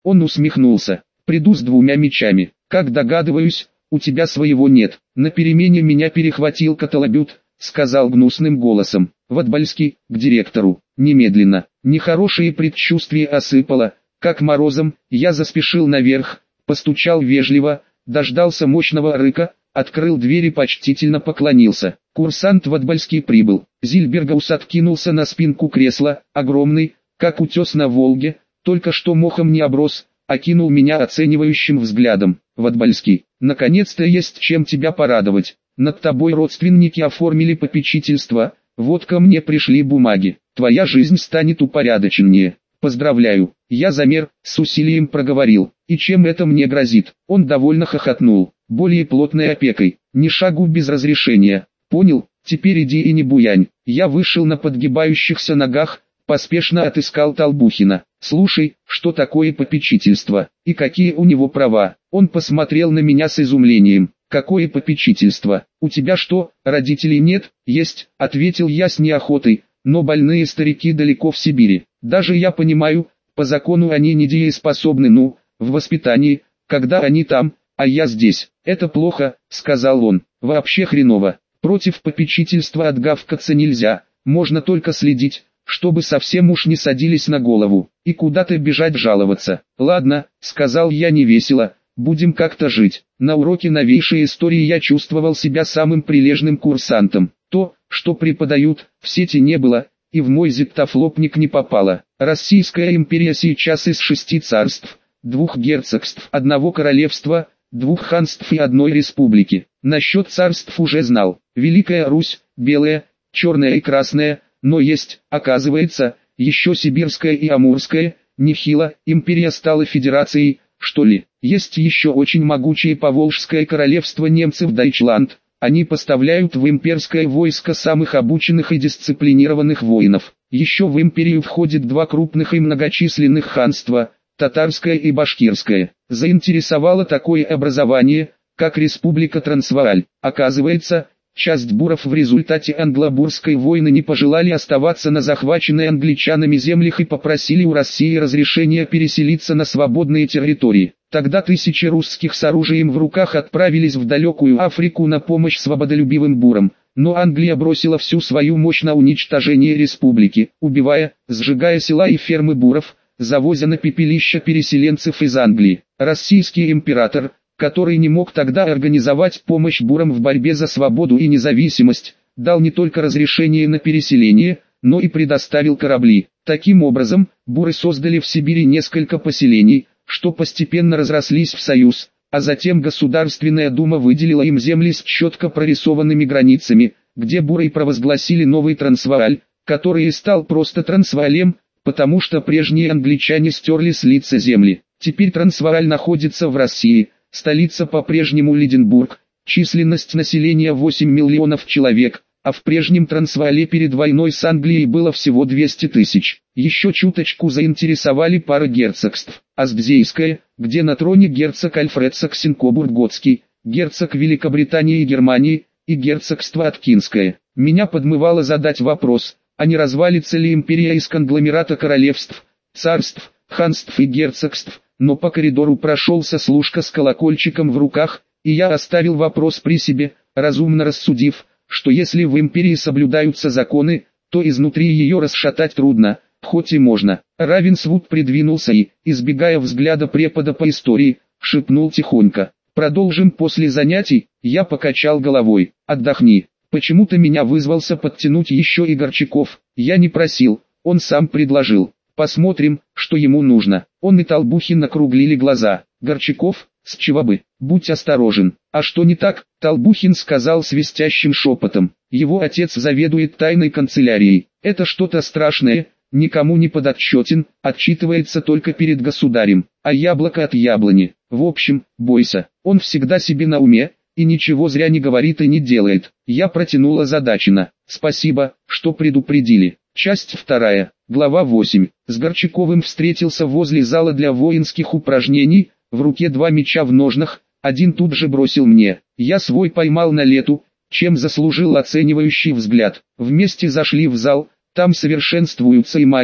Он усмехнулся. Приду с 2 мечами. Как догадываюсь, у тебя своего нет. На перемене меня перехватил Каталабют, сказал гнусным голосом. В Отбальский, к директору. Немедленно. Нехорошие предчувствия осыпало, как морозом. Я заспешил наверх, постучал вежливо, дождался мощного рыка, открыл дверь и почтительно поклонился. Курсант в Отбальский прибыл. Зильбергаус откинулся на спинку кресла, огромный, как утес на Волге, только что мохом не оброс, окинул меня оценивающим взглядом. В Отбальский, наконец-то есть чем тебя порадовать. Над тобой родственники оформили попечительство, вот ко мне пришли бумаги. Твоя жизнь станет упорядоченнее. Поздравляю. Я замер, с усилием проговорил. И чем это мне грозит? Он довольно хохотнул. Более плотной опекой. Ни шагу без разрешения. Понял? Теперь иди и не буянь. Я вышел на подгибающихся ногах, поспешно отыскал Толбухина. Слушай, что такое попечительство? И какие у него права? Он посмотрел на меня с изумлением. Какое попечительство? У тебя что, родителей нет? Есть, ответил я с неохотой, но больные старики далеко в Сибири. Даже я понимаю, по закону они недееспособны, в воспитании, когда они там, а я здесь. Это плохо, сказал он. Вообще хреново. Против попечительства отгавкаться нельзя, можно только следить, чтобы совсем уж не садились на голову, и куда-то бежать жаловаться. Ладно, сказал я невесело, будем как-то жить. На уроке новейшей истории я чувствовал себя самым прилежным курсантом. То, что преподают, в сети не было, и в мой диктофлопник не попало. Российская империя сейчас из 6 царств, 2 герцогств, 1 королевства, 2 ханств и 1 республики. Насчет царств уже знал. Великая Русь, белая, черная и красная, но есть, оказывается, еще сибирская и амурская, нехило, империя стала федерацией, что ли. Есть еще очень могучее Поволжское королевство немцев Дайчланд. Они поставляют в имперское войско самых обученных и дисциплинированных воинов. Еще в империю входит 2 крупных и многочисленных ханства, татарское и башкирское. Заинтересовало такое образование, как Республика Трансвааль. Оказывается, часть буров в результате англо-бурской войны не пожелали оставаться на захваченной англичанами землях и попросили у России разрешения переселиться на свободные территории. Тогда тысячи русских с оружием в руках отправились в далекую Африку на помощь свободолюбивым бурам, но Англия бросила всю свою мощь на уничтожение республики, убивая, сжигая села и фермы буров, завозя на пепелища переселенцев из Англии. Российский император, который не мог тогда организовать помощь бурам в борьбе за свободу и независимость, дал не только разрешение на переселение, но и предоставил корабли. Таким образом, буры создали в Сибири несколько поселений, что постепенно разрослись в союз, а затем Государственная Дума выделила им земли с четко прорисованными границами, где буры и провозгласили новый Трансвааль, который и стал просто Трансваалем, потому что прежние англичане стерли с лица земли. Теперь Трансвааль находится в России, столица по-прежнему Лиденбург, численность населения 8 миллионов человек, а в прежнем Трансваале перед войной с Англией было всего 200 тысяч. Еще чуточку заинтересовали пара герцогств. Астзейское, где на троне герцог Альфред Саксен-Кобург-Готский, герцог Великобритании и Германии, и герцогство Откинское. Меня подмывало задать вопрос, а не развалится ли империя из конгломерата королевств, царств, ханств и герцогств, но по коридору прошелся служка с колокольчиком в руках, и я оставил вопрос при себе, разумно рассудив, что если в империи соблюдаются законы, то изнутри ее расшатать трудно, хоть и можно. Равенсвуд придвинулся и, избегая взгляда препода по истории, шепнул тихонько: «Продолжим после занятий». Я покачал головой. «Отдохни». Почему-то меня вызвался подтянуть еще и Горчаков. Я не просил, он сам предложил. Посмотрим, что ему нужно. Он и Толбухин округлили глаза. Горчаков, с чего бы? Будь осторожен. А что не так? Толбухин сказал свистящим шепотом. Его отец заведует тайной канцелярией. Это что-то страшное, никому не подотчетен, отчитывается только перед государем. А яблоко от яблони. В общем, бойся. Он всегда себе на уме, и ничего зря не говорит и не делает. Я протянул озадаченно. Спасибо, что предупредили. Часть 2. Глава 8. С Горчаковым встретился возле зала для воинских упражнений, в руке 2 меча в ножнах, один тут же бросил мне. Я свой поймал на лету, чем заслужил оценивающий взгляд. Вместе зашли в зал, там совершенствуются и маги,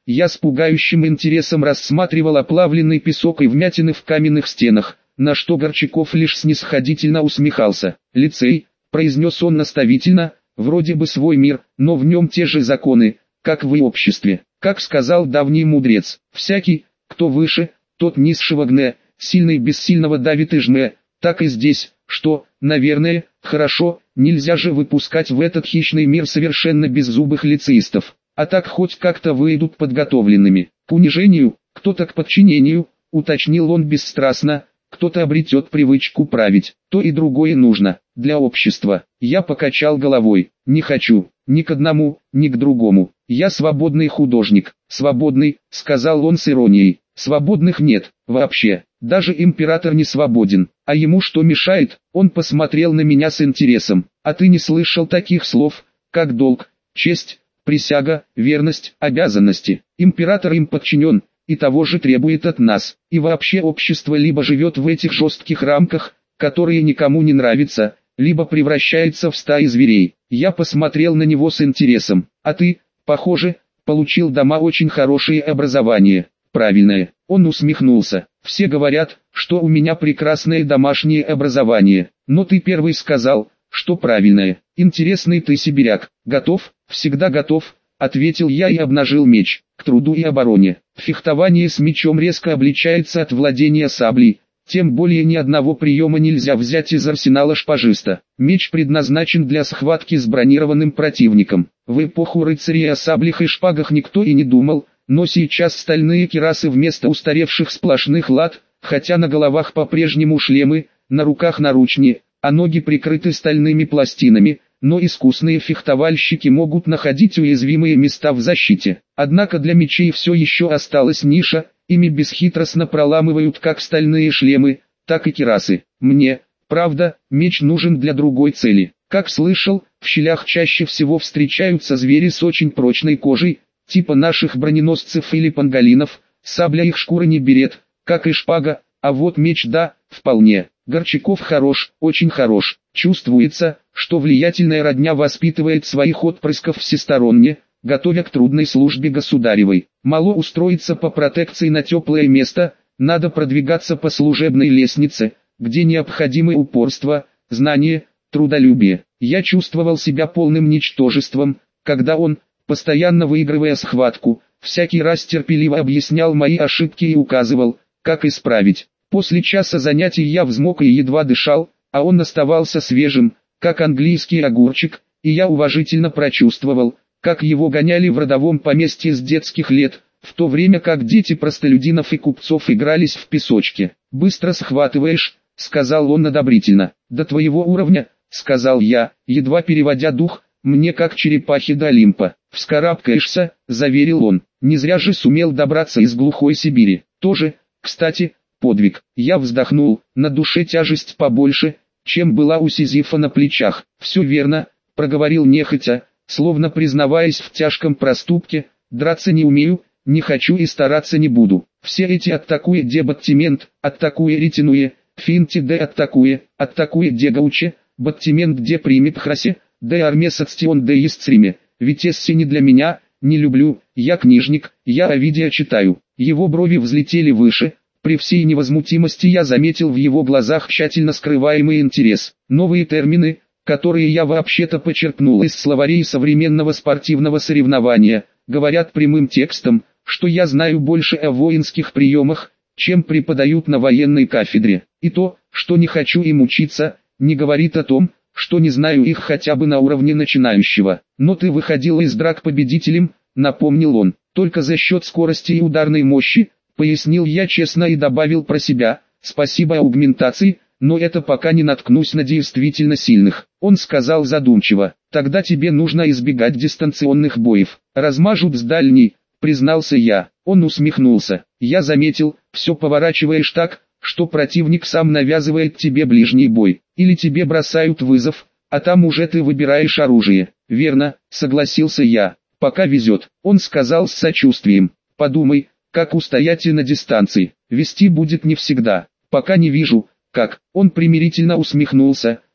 Я с пугающим интересом рассматривал оплавленный песок и вмятины в каменных стенах, на что Горчаков лишь снисходительно усмехался. «Лицей», — произнес он наставительно, — «вроде бы свой мир, но в нем те же законы, как в обществе. Как сказал давний мудрец, всякий, кто выше, тот низшего гне, сильный бессильного давит и жме, так и здесь, что, наверное, хорошо, нельзя же выпускать в этот хищный мир совершенно беззубых лицеистов, а так хоть как-то выйдут подготовленными, к унижению, кто-то к подчинению», — уточнил он бесстрастно, — «кто-то обретет привычку править, то и другое нужно, для общества». Я покачал головой, не хочу, ни к одному, ни к другому, я свободный художник. «Свободный», — сказал он с иронией, — «свободных нет, вообще, даже император не свободен, а ему что мешает?» Он посмотрел на меня с интересом. «А ты не слышал таких слов, как долг, честь, присяга, верность, обязанности? Император им подчинен, и того же требует от нас, и вообще общество либо живет в этих жестких рамках, которые никому не нравятся, либо превращается в стаи зверей». Я посмотрел на него с интересом. «А ты, похоже, получил дома очень хорошее образование». «Правильное». Он усмехнулся. «Все говорят, что у меня прекрасное домашнее образование, но ты первый сказал, что правильное. Интересный ты сибиряк». «Готов, всегда готов», — ответил я и обнажил меч. «К труду и обороне. Фехтование с мечом резко обличается от владения саблей, тем более ни одного приема нельзя взять из арсенала шпажиста. Меч предназначен для схватки с бронированным противником. В эпоху рыцарей о саблях и шпагах никто и не думал, но сейчас стальные кирасы вместо устаревших сплошных лад, хотя на головах по-прежнему шлемы, на руках наручни, а ноги прикрыты стальными пластинами, но искусные фехтовальщики могут находить уязвимые места в защите. Однако для мечей все еще осталась ниша, ими бесхитростно проламывают как стальные шлемы, так и кирасы. Мне, правда, меч нужен для другой цели. Как слышал, в щелях чаще всего встречаются звери с очень прочной кожей, типа наших броненосцев или панголинов, сабля их шкура не берет, как и шпага, а вот меч да, вполне. Горчаков хорош, очень хорош. Чувствуется, что влиятельная родня воспитывает своих отпрысков всесторонне, готовя к трудной службе государевой. Мало устроиться по протекции на теплое место, надо продвигаться по служебной лестнице, где необходимы упорство, знание, трудолюбие. Я чувствовал себя полным ничтожеством, когда он, постоянно выигрывая схватку, всякий раз терпеливо объяснял мои ошибки и указывал, как исправить. После часа занятий я взмок и едва дышал, а он оставался свежим, как английский огурчик, и я уважительно прочувствовал, как его гоняли в родовом поместье с детских лет, в то время как дети простолюдинов и купцов игрались в песочке. «Быстро схватываешь», — сказал он одобрительно. «До твоего уровня», — сказал я, едва переводя дух, — «мне как черепахе до Олимпа». «Вскарабкаешься», — заверил он. «Не зря же сумел добраться из глухой Сибири. Тоже, кстати, подвиг». Я вздохнул, на душе тяжесть побольше, чем была у Сизифа на плечах. «Все верно», — проговорил нехотя, словно признаваясь в тяжком проступке, «драться не умею, не хочу и стараться не буду. Все эти аттакуе де баттимент, аттакуе ретинуе, финти де аттакуе де гауче, баттимент де примет храсе, де армесацтион де истриме, витессе не для меня, не люблю, я книжник, я Овидия читаю». Его брови взлетели выше, при всей невозмутимости я заметил в его глазах тщательно скрываемый интерес. Новые термины, которые я вообще-то почерпнул из словарей современного спортивного соревнования, говорят прямым текстом, что я знаю больше о воинских приемах, чем преподают на военной кафедре. И то, что не хочу им учиться, не говорит о том, что не знаю их хотя бы на уровне начинающего. «Но ты выходил из драк победителем», — напомнил он, — «только за счет скорости и ударной мощи», — пояснил я честно и добавил про себя, «спасибо аугментации, но это пока не наткнусь на действительно сильных». Он сказал задумчиво: «Тогда тебе нужно избегать дистанционных боев. Размажут с дальней», — признался я. Он усмехнулся. «Я заметил, все поворачиваешь так, что противник сам навязывает тебе ближний бой. Или тебе бросают вызов, а там уже ты выбираешь оружие». «Верно», — согласился я. «Пока везет». Он сказал с сочувствием: «Подумай, как устоять на дистанции. Вести будет не всегда. Пока не вижу, как». Он примирительно усмехнулся,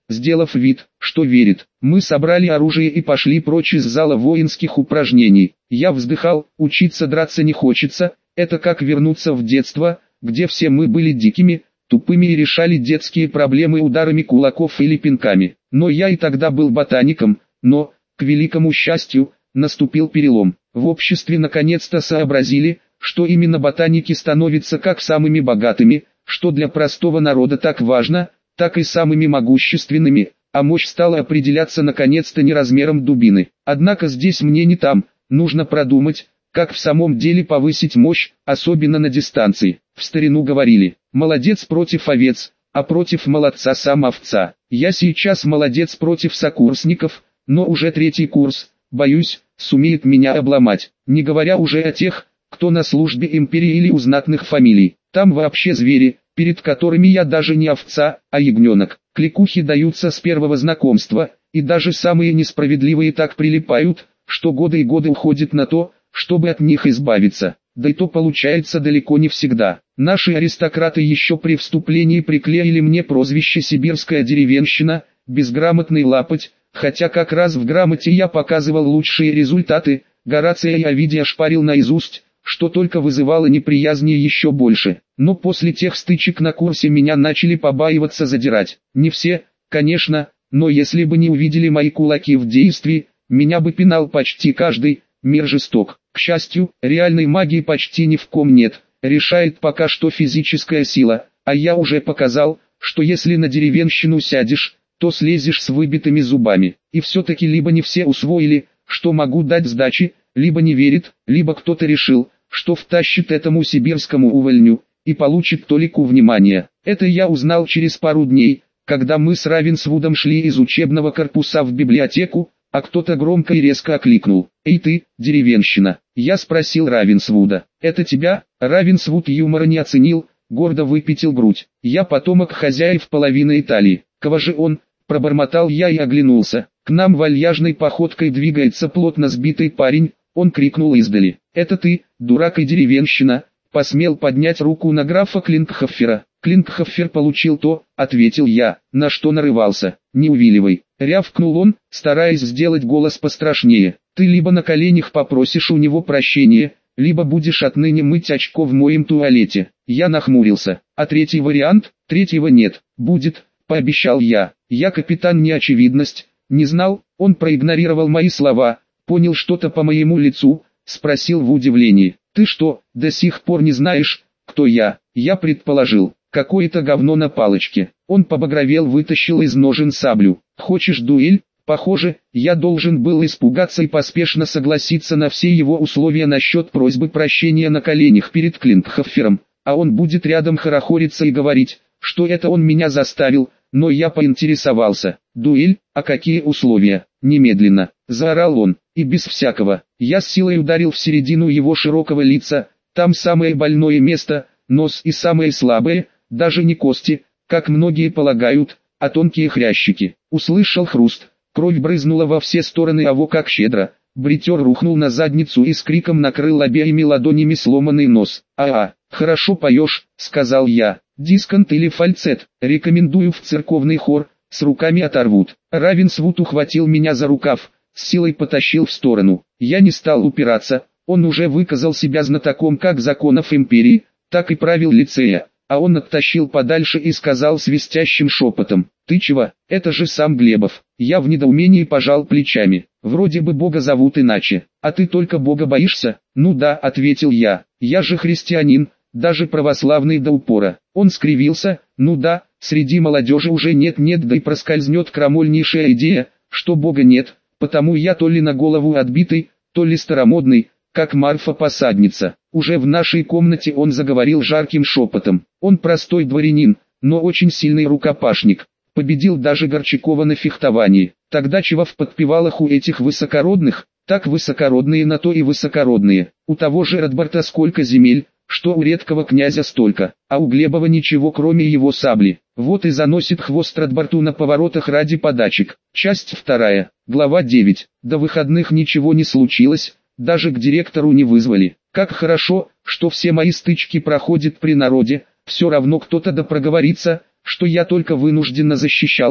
сделав вид, что верит. Мы собрали оружие и пошли прочь из зала воинских упражнений. Я вздыхал, учиться драться не хочется, это как вернуться в детство, где все мы были дикими, тупыми и решали детские проблемы ударами кулаков или пинками. Но я и тогда был ботаником, но, к великому счастью, наступил перелом. В обществе наконец-то сообразили, что именно ботаники становятся как самыми богатыми, что для простого народа так важно, так и самыми могущественными, а мощь стала определяться наконец-то не размером дубины. Однако здесь мне не там, нужно продумать, как в самом деле повысить мощь, особенно на дистанции. В старину говорили, молодец против овец, а против молодца сам овца. Я сейчас молодец против сокурсников, но уже 3-й курс, боюсь, сумеет меня обломать, не говоря уже о тех, кто на службе империи или у знатных фамилий. Там вообще звери, перед которыми я даже не овца, а ягненок. Кликухи даются с первого знакомства, и даже самые несправедливые так прилипают, что годы и годы уходят на то, чтобы от них избавиться. Да и то получается далеко не всегда. Наши аристократы еще при вступлении приклеили мне прозвище «Сибирская деревенщина», «Безграмотный лапоть», хотя как раз в грамоте я показывал лучшие результаты, Горация и Овидия шпарил наизусть, что только вызывало неприязни еще больше. Но после тех стычек на курсе меня начали побаиваться задирать. Не все, конечно, но если бы не увидели мои кулаки в действии, меня бы пинал почти каждый. Мир жесток. К счастью, реальной магии почти ни в ком нет, решает пока что физическая сила, а я уже показал, что если на деревенщину сядешь, то слезешь с выбитыми зубами. И все-таки либо не все усвоили, что могу дать сдачи, либо не верит, либо кто-то решил, что втащит этому сибирскому увольню, и получит толику внимания. Это я узнал через пару дней, когда мы с Равенсвудом шли из учебного корпуса в библиотеку, а кто-то громко и резко окликнул: «Эй ты, деревенщина!» Я спросил Равенсвуда: «Это тебя?» Равенсвуд юмора не оценил, гордо выпятил грудь. «Я потомок хозяев половины Италии». «Кого же он?» – пробормотал я и оглянулся. К нам вальяжной походкой двигается плотно сбитый парень, он крикнул издали: «Это ты, дурак и деревенщина!» Посмел поднять руку на графа Клинкхоффера. «Клинкхоффер получил то», — ответил я, на что нарывался. «Не увиливай», — рявкнул он, стараясь сделать голос пострашнее. «Ты либо на коленях попросишь у него прощения, либо будешь отныне мыть очко в моем туалете». Я нахмурился. «А третий вариант?» «Третьего нет. Будет», — пообещал я. Я капитан неочевидность. Не знал, он проигнорировал мои слова, понял что-то по моему лицу, спросил в удивлении: «Ты что, до сих пор не знаешь, кто я?» Я предположил: «Какое-то говно на палочке». Он побагровел, вытащил из ножен саблю. «Хочешь дуэль?» Похоже, я должен был испугаться и поспешно согласиться на все его условия насчет просьбы прощения на коленях перед Клинкхоффером, а он будет рядом хорохориться и говорить, что это он меня заставил, но я поинтересовался: «Дуэль? А какие условия?» «Немедленно», — заорал он, и без всякого. Я с силой ударил в середину его широкого лица, там самое больное место, нос, и самое слабое, даже не кости, как многие полагают, а тонкие хрящики. Услышал хруст, кровь брызнула во все стороны, а во как щедро. Бритер рухнул на задницу и с криком накрыл обеими ладонями сломанный нос. Хорошо поешь», — сказал я. «Дисконт или фальцет? Рекомендую в церковный хор, с руками оторвут». Равенсвуд ухватил меня за рукав, с силой потащил в сторону. Я не стал упираться, он уже выказал себя знатоком как законов империи, так и правил лицея, а он оттащил подальше и сказал свистящим шепотом: «Ты чего? Это же сам Глебов». Я в недоумении пожал плечами. «Вроде бы Бога зовут иначе, а ты только Бога боишься?» «Ну да», — ответил я, — «я же христианин, даже православный до упора». Он скривился: «Ну да, среди молодежи уже нет-нет, да и проскользнет крамольнейшая идея, что Бога нет, потому я то ли на голову отбитый, то ли старомодный, как Марфа-посадница». Уже в нашей комнате он заговорил жарким шепотом. Он простой дворянин, но очень сильный рукопашник. Победил даже Горчакова на фехтовании. Тогда чего в подпевалах у этих высокородных? Так высокородные на то и высокородные. У того же Радбарта сколько земель, что у редкого князя столько, а у Глебова ничего кроме его сабли. Вот и заносит хвост Радбарту на поворотах ради подачек. Часть 2, глава 9. До выходных ничего не случилось, даже к директору не вызвали. Как хорошо, что все мои стычки проходят при народе, все равно кто-то да проговорится, что я только вынужденно защищался,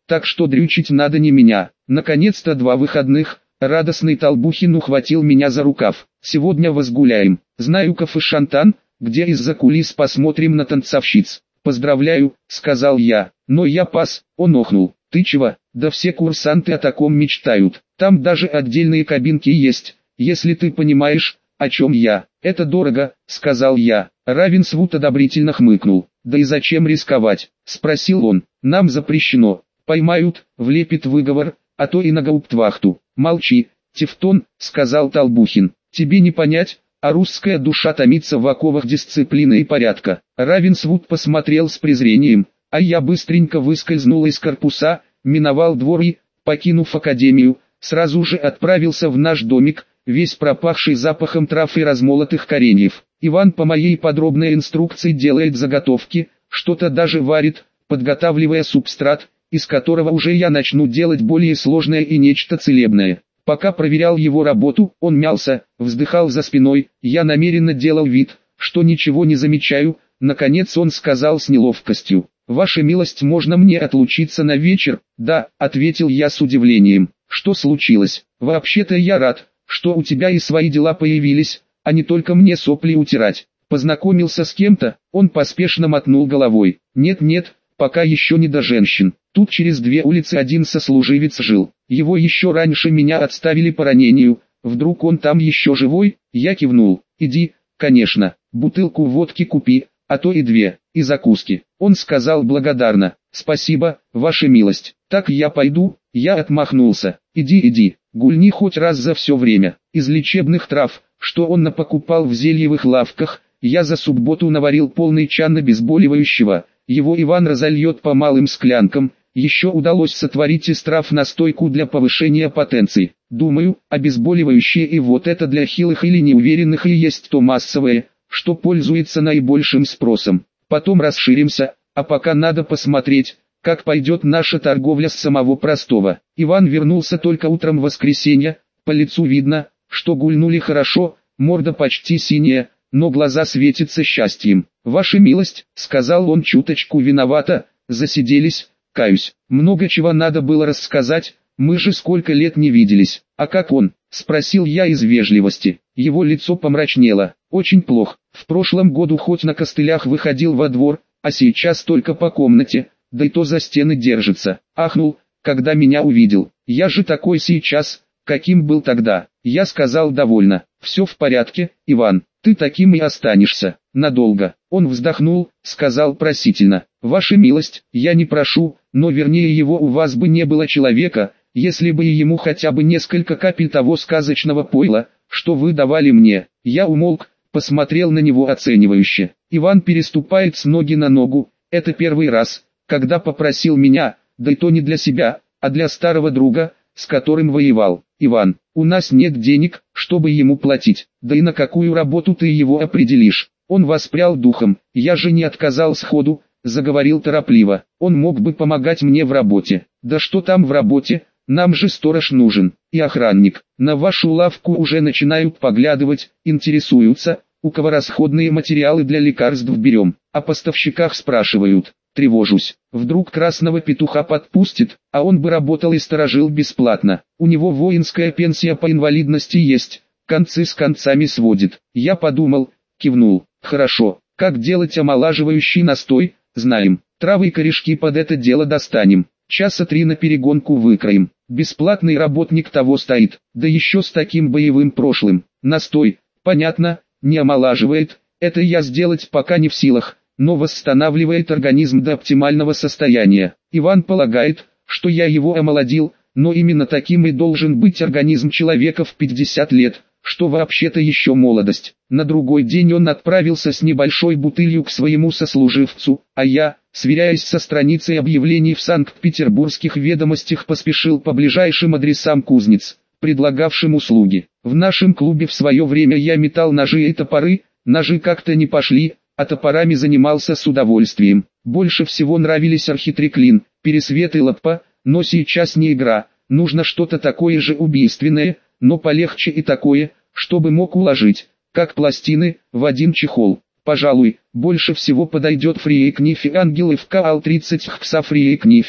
так что дрючить надо не меня. Наконец-то 2 выходных. Радостный Толбухин ухватил меня за рукав. Сегодня возгуляем. Знаю кафе «Шантан», где из-за кулис посмотрим на танцовщиц. Поздравляю, сказал я, но я пас. Он охнул. Ты чего? Да все курсанты о таком мечтают. Там даже отдельные кабинки есть, если ты понимаешь, о чем я. Это дорого, сказал я. Равенсвуд одобрительно хмыкнул. Да и зачем рисковать? Спросил он. Нам запрещено. Поймают, влепит выговор, а то и на гауптвахту. Молчи, Тевтон, сказал Толбухин. Тебе не понять, а русская душа томится в оковах дисциплины и порядка. Равенсвуд посмотрел с презрением, а я быстренько выскользнул из корпуса, миновал двор и, покинув академию, сразу же отправился в наш домик, весь пропахший запахом трав и размолотых кореньев. Иван по моей подробной инструкции делает заготовки, что-то даже варит, подготавливая субстрат, из которого уже я начну делать более сложное и нечто целебное. Пока проверял его работу, он мялся, вздыхал за спиной, я намеренно делал вид, что ничего не замечаю. Наконец он сказал с неловкостью: «Ваша милость, можно мне отлучиться на вечер?» «Да», — ответил я с удивлением. «Что случилось?» «Вообще-то я рад, что у тебя и свои дела появились, а не только мне сопли утирать. Познакомился с кем-то?» Он поспешно мотнул головой. «Нет-нет, пока еще не до женщин. Тут через 2 улицы один сослуживец жил. Его еще раньше меня отставили по ранению. Вдруг он там еще живой?» Я кивнул. «Иди, конечно, бутылку водки купи, а то и 2, и закуски». Он сказал благодарно: «Спасибо, ваша милость». «Так я пойду?» Я отмахнулся. «Иди, гульни хоть раз за все время». Из лечебных трав, что он напокупал в зельевых лавках, я за субботу наварил полный чан обезболивающего. Его Иван разольет по малым склянкам. Еще удалось сотворить из трав настойку для повышения потенции. Думаю, обезболивающее и вот это для хилых или неуверенных и есть то массовое, что пользуется наибольшим спросом. Потом расширимся, а пока надо посмотреть, как пойдет наша торговля с самого простого. Иван вернулся только утром воскресенья, по лицу видно, что гульнули хорошо, морда почти синяя, но глаза светятся счастьем. «Ваша милость», — сказал он чуточку виновато, — «засиделись, каюсь. Много чего надо было рассказать, мы же сколько лет не виделись». «А как он?» — спросил я из вежливости. Его лицо помрачнело. «Очень плохо. В прошлом году хоть на костылях выходил во двор, а сейчас только по комнате, да и то за стены держится. Ахнул, когда меня увидел. Я же такой сейчас, каким был тогда». Я сказал довольно: «Все в порядке, Иван, ты таким и останешься. Надолго». Он вздохнул, сказал просительно: «Ваша милость, я не прошу, но вернее его у вас бы не было человека, если бы и ему хотя бы несколько капель того сказочного пойла, что вы давали мне». Я умолк, посмотрел на него оценивающе. Иван переступает с ноги на ногу. Это первый раз, когда попросил меня, да и то не для себя, а для старого друга, с которым воевал. «Иван, у нас нет денег, чтобы ему платить, да и на какую работу ты его определишь?» Он воспрял духом. «Я же не отказал сходу», — заговорил торопливо. «Он мог бы помогать мне в работе». «Да что там в работе, нам же сторож нужен, и охранник. На вашу лавку уже начинают поглядывать, интересуются, у кого расходные материалы для лекарств берем, о поставщиках спрашивают». Тревожусь, вдруг красного петуха подпустит, а он бы работал и сторожил бесплатно. У него воинская пенсия по инвалидности есть, концы с концами сводит. Я подумал, кивнул. «Хорошо, как делать омолаживающий настой?» «Знаем, травы и корешки под это дело достанем, часа 3 на перегонку выкроем. Бесплатный работник того стоит, да еще с таким боевым прошлым. Настой, понятно, не омолаживает, это я сделать пока не в силах, но восстанавливает организм до оптимального состояния. Иван полагает, что я его омолодил, но именно таким и должен быть организм человека в 50 лет, что вообще-то еще молодость». На другой день он отправился с небольшой бутылью к своему сослуживцу, а я, сверяясь со страницей объявлений в Санкт-Петербургских ведомостях, поспешил по ближайшим адресам кузнец, предлагавшим услуги. В нашем клубе в свое время я метал ножи и топоры, ножи как-то не пошли, а топорами занимался с удовольствием. Больше всего нравились архитреклин, пересвет и лаппа, но сейчас не игра, нужно что-то такое же убийственное, но полегче и такое, чтобы мог уложить, как пластины, в один чехол. Пожалуй, больше всего подойдет Фриекнифе Ангелы в КАЛ-30 Хкса Фриекнифе,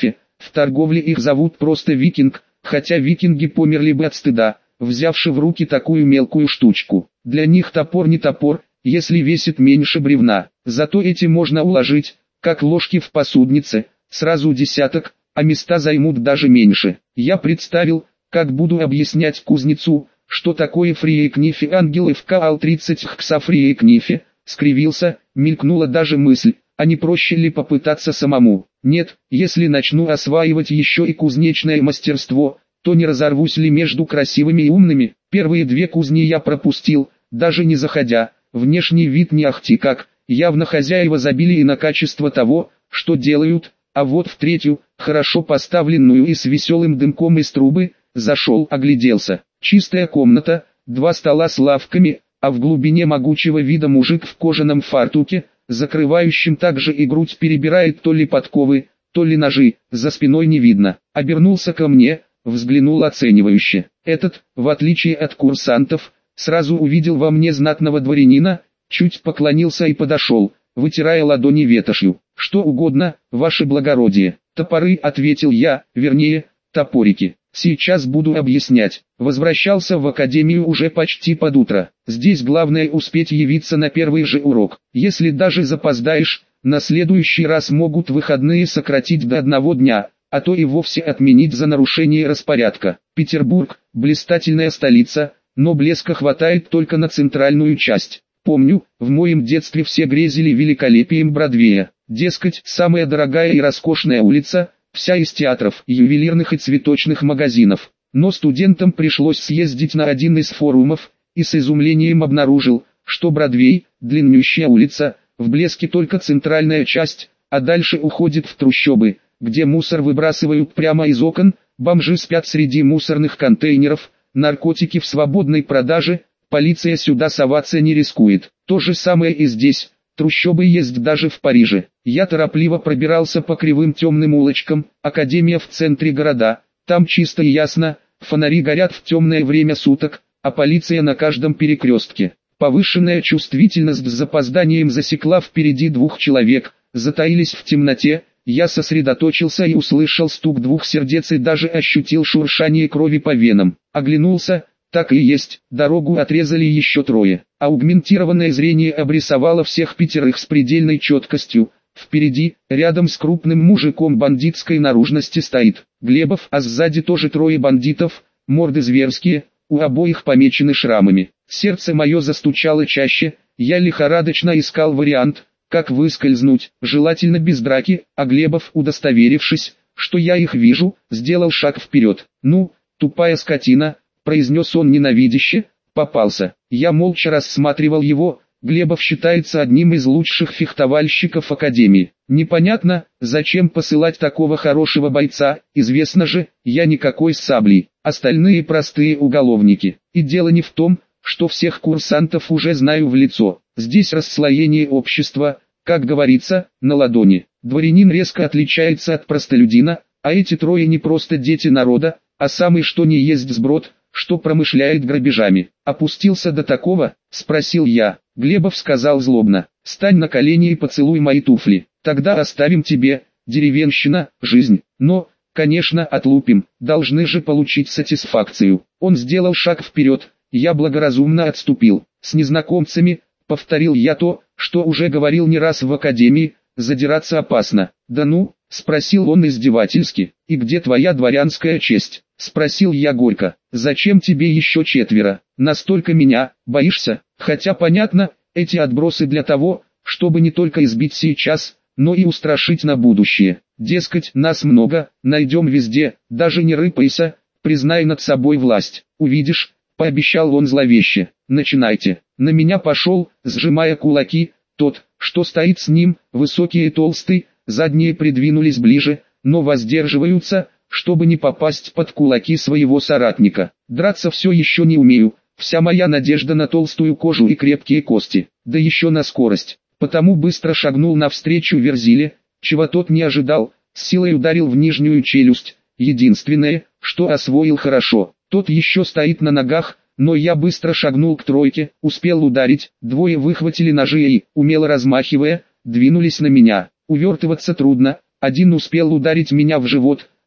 В торговле их зовут просто викинг, хотя викинги померли бы от стыда, взявши в руки такую мелкую штучку. Для них топор не топор, если весит меньше бревна. Зато эти можно уложить, как ложки в посуднице, сразу десяток, а места займут даже меньше. Я представил, как буду объяснять кузнецу, что такое фриекнифе ангелы в КАЛ-30 хксафриекнифе, скривился, мелькнула даже мысль, а не проще ли попытаться самому. Нет, если начну осваивать еще и кузнечное мастерство, то не разорвусь ли между красивыми и умными. Первые две кузни я пропустил, даже не заходя, внешний вид не ахти как, явно хозяева забили и на качество того, что делают, а вот в третью, хорошо поставленную и с веселым дымком из трубы, зашел, огляделся. Чистая комната, 2 стола с лавками, а в глубине могучего вида мужик в кожаном фартуке, закрывающим также и грудь, перебирает то ли подковы, то ли ножи, за спиной не видно. Обернулся ко мне, взглянул оценивающе. Этот, в отличие от курсантов, сразу увидел во мне знатного дворянина, чуть поклонился и подошел, вытирая ладони ветошью. «Что угодно, ваше благородие». «Топоры», — ответил я, вернее, топорики. «Сейчас буду объяснять». Возвращался в академию уже почти под утро. Здесь главное успеть явиться на первый же урок. Если даже запоздаешь, на следующий раз могут выходные сократить до 1 дня, а то и вовсе отменить за нарушение распорядка. Петербург – блистательная столица, но блеска хватает только на центральную часть. Помню, в моем детстве все грезили великолепием Бродвея. Дескать, самая дорогая и роскошная улица, вся из театров, ювелирных и цветочных магазинов. Но студентам пришлось съездить на один из форумов, и с изумлением обнаружил, что Бродвей, длиннющая улица, в блеске только центральная часть, а дальше уходит в трущобы, где мусор выбрасывают прямо из окон, бомжи спят среди мусорных контейнеров, наркотики в свободной продаже, полиция сюда соваться не рискует. То же самое и здесь, трущобы есть даже в Париже. Я торопливо пробирался по кривым темным улочкам, академия в центре города, там чисто и ясно, фонари горят в темное время суток, а полиция на каждом перекрестке. Повышенная чувствительность с запозданием засекла впереди 2 человек, затаились в темноте. Я сосредоточился и услышал стук 2 сердец и даже ощутил шуршание крови по венам. Оглянулся, так и есть, дорогу отрезали еще 3. Аугментированное зрение обрисовало всех 5 с предельной четкостью. Впереди, рядом с крупным мужиком бандитской наружности стоит Глебов, а сзади тоже 3 бандитов, морды зверские, у обоих помечены шрамами. Сердце мое застучало чаще, я лихорадочно искал вариант, как выскользнуть, желательно без драки, а Глебов, удостоверившись, что я их вижу, сделал шаг вперед. «Ну, тупая скотина», — произнес он ненавидяще, — «попался». Я молча рассматривал его. Глебов считается одним из лучших фехтовальщиков Академии. Непонятно, зачем посылать такого хорошего бойца, известно же, я никакой с саблей, остальные простые уголовники. И дело не в том, что всех курсантов уже знаю в лицо. Здесь расслоение общества, как говорится, на ладони. Дворянин резко отличается от простолюдина, а эти 3 не просто дети народа, а самый что ни есть сброд, что промышляет грабежами. «Опустился до такого?» – спросил я. Глебов сказал злобно: «Стань на колени и поцелуй мои туфли, тогда оставим тебе, деревенщина, жизнь. Но, конечно, отлупим, должны же получить сатисфакцию». Он сделал шаг вперед, я благоразумно отступил. «С незнакомцами», — повторил я то, что уже говорил не раз в академии, — «задираться опасно». «Да ну?» — спросил он издевательски. «И где твоя дворянская честь?» — спросил я горько. «Зачем тебе еще 4? Настолько меня боишься?» Хотя понятно, эти отбросы для того, чтобы не только избить сейчас, но и устрашить на будущее. Дескать, нас много, найдем везде, даже не рыпайся, признай над собой власть. «Увидишь», — пообещал он зловеще. «Начинайте». На меня пошел, сжимая кулаки, тот, что стоит с ним, высокий и толстый, задние придвинулись ближе, но воздерживаются, чтобы не попасть под кулаки своего соратника. Драться все еще не умею, вся моя надежда на толстую кожу и крепкие кости, да еще на скорость. Потому быстро шагнул навстречу Верзиле, чего тот не ожидал, с силой ударил в нижнюю челюсть, единственное, что освоил хорошо. Тот еще стоит на ногах, но я быстро шагнул к 3, успел ударить, 2 выхватили ножи и, умело размахивая, двинулись на меня. Увертываться трудно, один успел ударить меня в живот,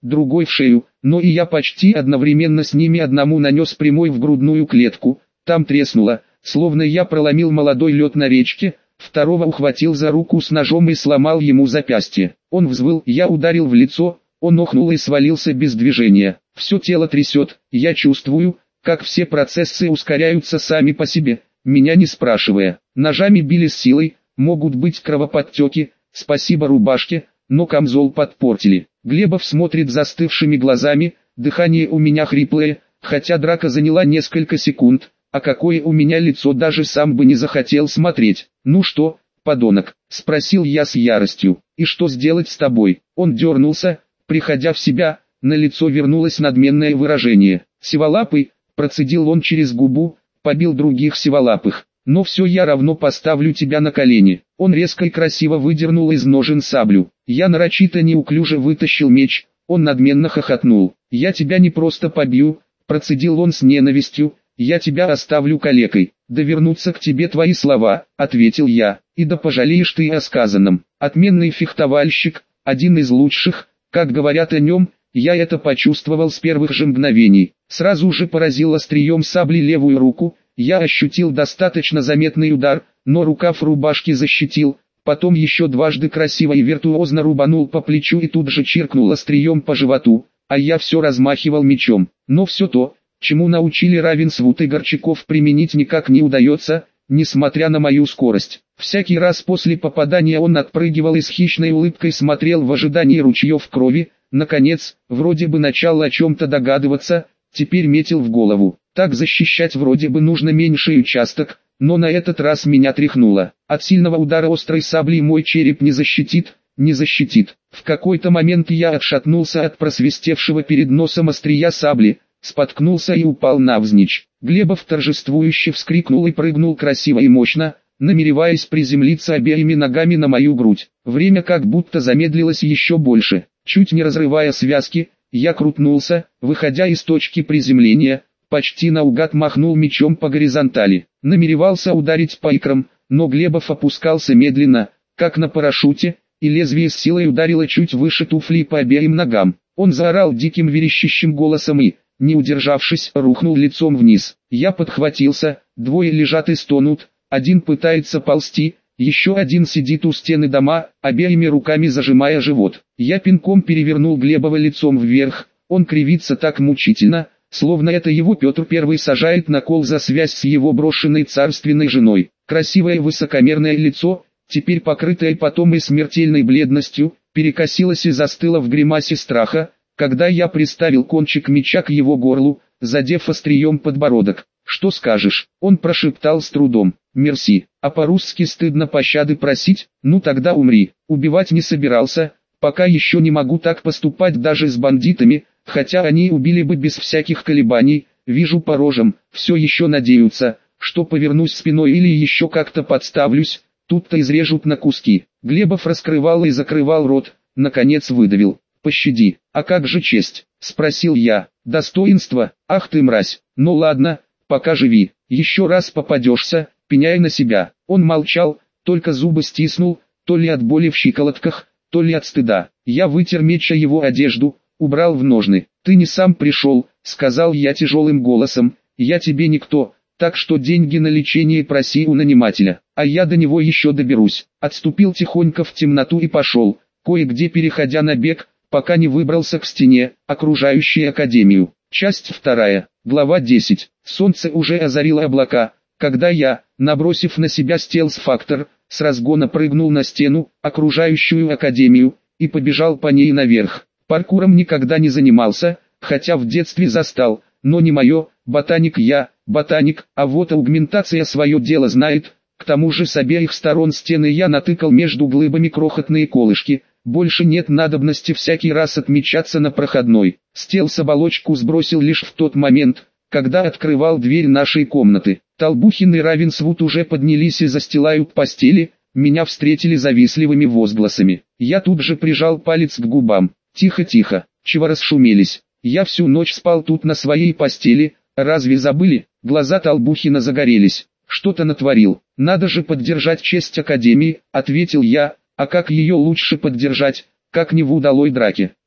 другой в шею, но и я почти одновременно с ними одному нанес прямой в грудную клетку, там треснуло, словно я проломил молодой лед на речке, второго ухватил за руку с ножом и сломал ему запястье. Он взвыл, я ударил в лицо, он охнул и свалился без движения. Все тело трясет, я чувствую, как все процессы ускоряются сами по себе, меня не спрашивая. Ножами били с силой, могут быть кровоподтеки, спасибо рубашке, но камзол подпортили. Глебов смотрит застывшими глазами, дыхание у меня хриплое, хотя драка заняла несколько секунд, а какое у меня лицо даже сам бы не захотел смотреть. «Ну что, подонок?» – спросил я с яростью. «И что сделать с тобой?» Он дернулся, приходя в себя, на лицо вернулось надменное выражение. «Сиволапый», – процедил он через губу, побил других сиволапых. «Но все, я равно поставлю тебя на колени». Он резко и красиво выдернул из ножен саблю. Я нарочито неуклюже вытащил меч, он надменно хохотнул. «Я тебя не просто побью», – процедил он с ненавистью, – «я тебя оставлю калекой». «Да вернутся к тебе твои слова», – ответил я, – «и да пожалеешь ты о сказанном». Отменный фехтовальщик, один из лучших, как говорят о нем, я это почувствовал с первых же мгновений. Сразу же поразил острием сабли левую руку, я ощутил достаточно заметный удар, но рукав рубашки защитил, потом еще дважды красиво и виртуозно рубанул по плечу и тут же чиркнул острием по животу, а я все размахивал мечом. Но все то, чему научили Равенсвуд и Горчаков, применить никак не удается, несмотря на мою скорость. Всякий раз после попадания он отпрыгивал и с хищной улыбкой смотрел в ожидании ручьев крови. Наконец, вроде бы начал о чем-то догадываться, теперь метил в голову. Так защищать вроде бы нужно меньший участок, но на этот раз меня тряхнуло. От сильного удара острой саблей мой череп не защитит, не защитит. В какой-то момент я отшатнулся от просвистевшего перед носом острия сабли, споткнулся и упал навзничь. Глебов торжествующе вскрикнул и прыгнул красиво и мощно, намереваясь приземлиться обеими ногами на мою грудь. Время как будто замедлилось еще больше. Чуть не разрывая связки, я крутнулся, выходя из точки приземления, почти наугад махнул мечом по горизонтали. Намеревался ударить по икрам, но Глебов опускался медленно, как на парашюте, и лезвие с силой ударило чуть выше туфли по обеим ногам. Он заорал диким верещащим голосом и, не удержавшись, рухнул лицом вниз. Я подхватился, двое лежат и стонут, один пытается ползти, еще один сидит у стены дома, обеими руками зажимая живот. Я пинком перевернул Глебова лицом вверх, он кривится так мучительно, словно это его Петр I сажает на кол за связь с его брошенной царственной женой. Красивое высокомерное лицо, теперь покрытое потом и смертельной бледностью, перекосилось и застыло в гримасе страха, когда я приставил кончик меча к его горлу, задев острием подбородок. «Что скажешь?» – он прошептал с трудом. «Мерси». А по-русски стыдно пощады просить? Ну тогда умри. Убивать не собирался, пока еще не могу так поступать даже с бандитами, хотя они убили бы без всяких колебаний. Вижу по рожам, все еще надеются, что повернусь спиной или еще как-то подставлюсь, тут-то изрежут на куски. Глебов раскрывал и закрывал рот, наконец выдавил. «Пощади». «А как же честь?» – спросил я. «Достоинство? Ах ты мразь. Ну ладно, пока живи. Еще раз попадешься, пеняй на себя». Он молчал, только зубы стиснул, то ли от боли в щиколотках, то ли от стыда. Я вытер меч о его одежду, убрал в ножны. «Ты не сам пришел», — сказал я тяжелым голосом, — «я тебе никто, так что деньги на лечение проси у нанимателя, а я до него еще доберусь». Отступил тихонько в темноту и пошел, кое-где переходя на бег, пока не выбрался к стене, окружающей академию. Часть 2, глава 10. Солнце уже озарило облака, когда я, набросив на себя стелс-фактор, с разгона прыгнул на стену, окружающую академию, и побежал по ней наверх. Паркуром никогда не занимался, хотя в детстве застал, но не мое, ботаник я, ботаник, а вот аугментация свое дело знает. К тому же с обеих сторон стены я натыкал между глыбами крохотные колышки, больше нет надобности всякий раз отмечаться на проходной. Стелс-оболочку сбросил лишь в тот момент, когда открывал дверь нашей комнаты. Толбухин и Равенсвуд уже поднялись и застилают постели, меня встретили завистливыми возгласами. Я тут же прижал палец к губам. «Тихо-тихо, чего расшумелись? Я всю ночь спал тут на своей постели, разве забыли?» Глаза Толбухина загорелись. «Что-то натворил. Надо же поддержать честь Академии», — ответил я. «А как ее лучше поддержать, как не в удалой драке?»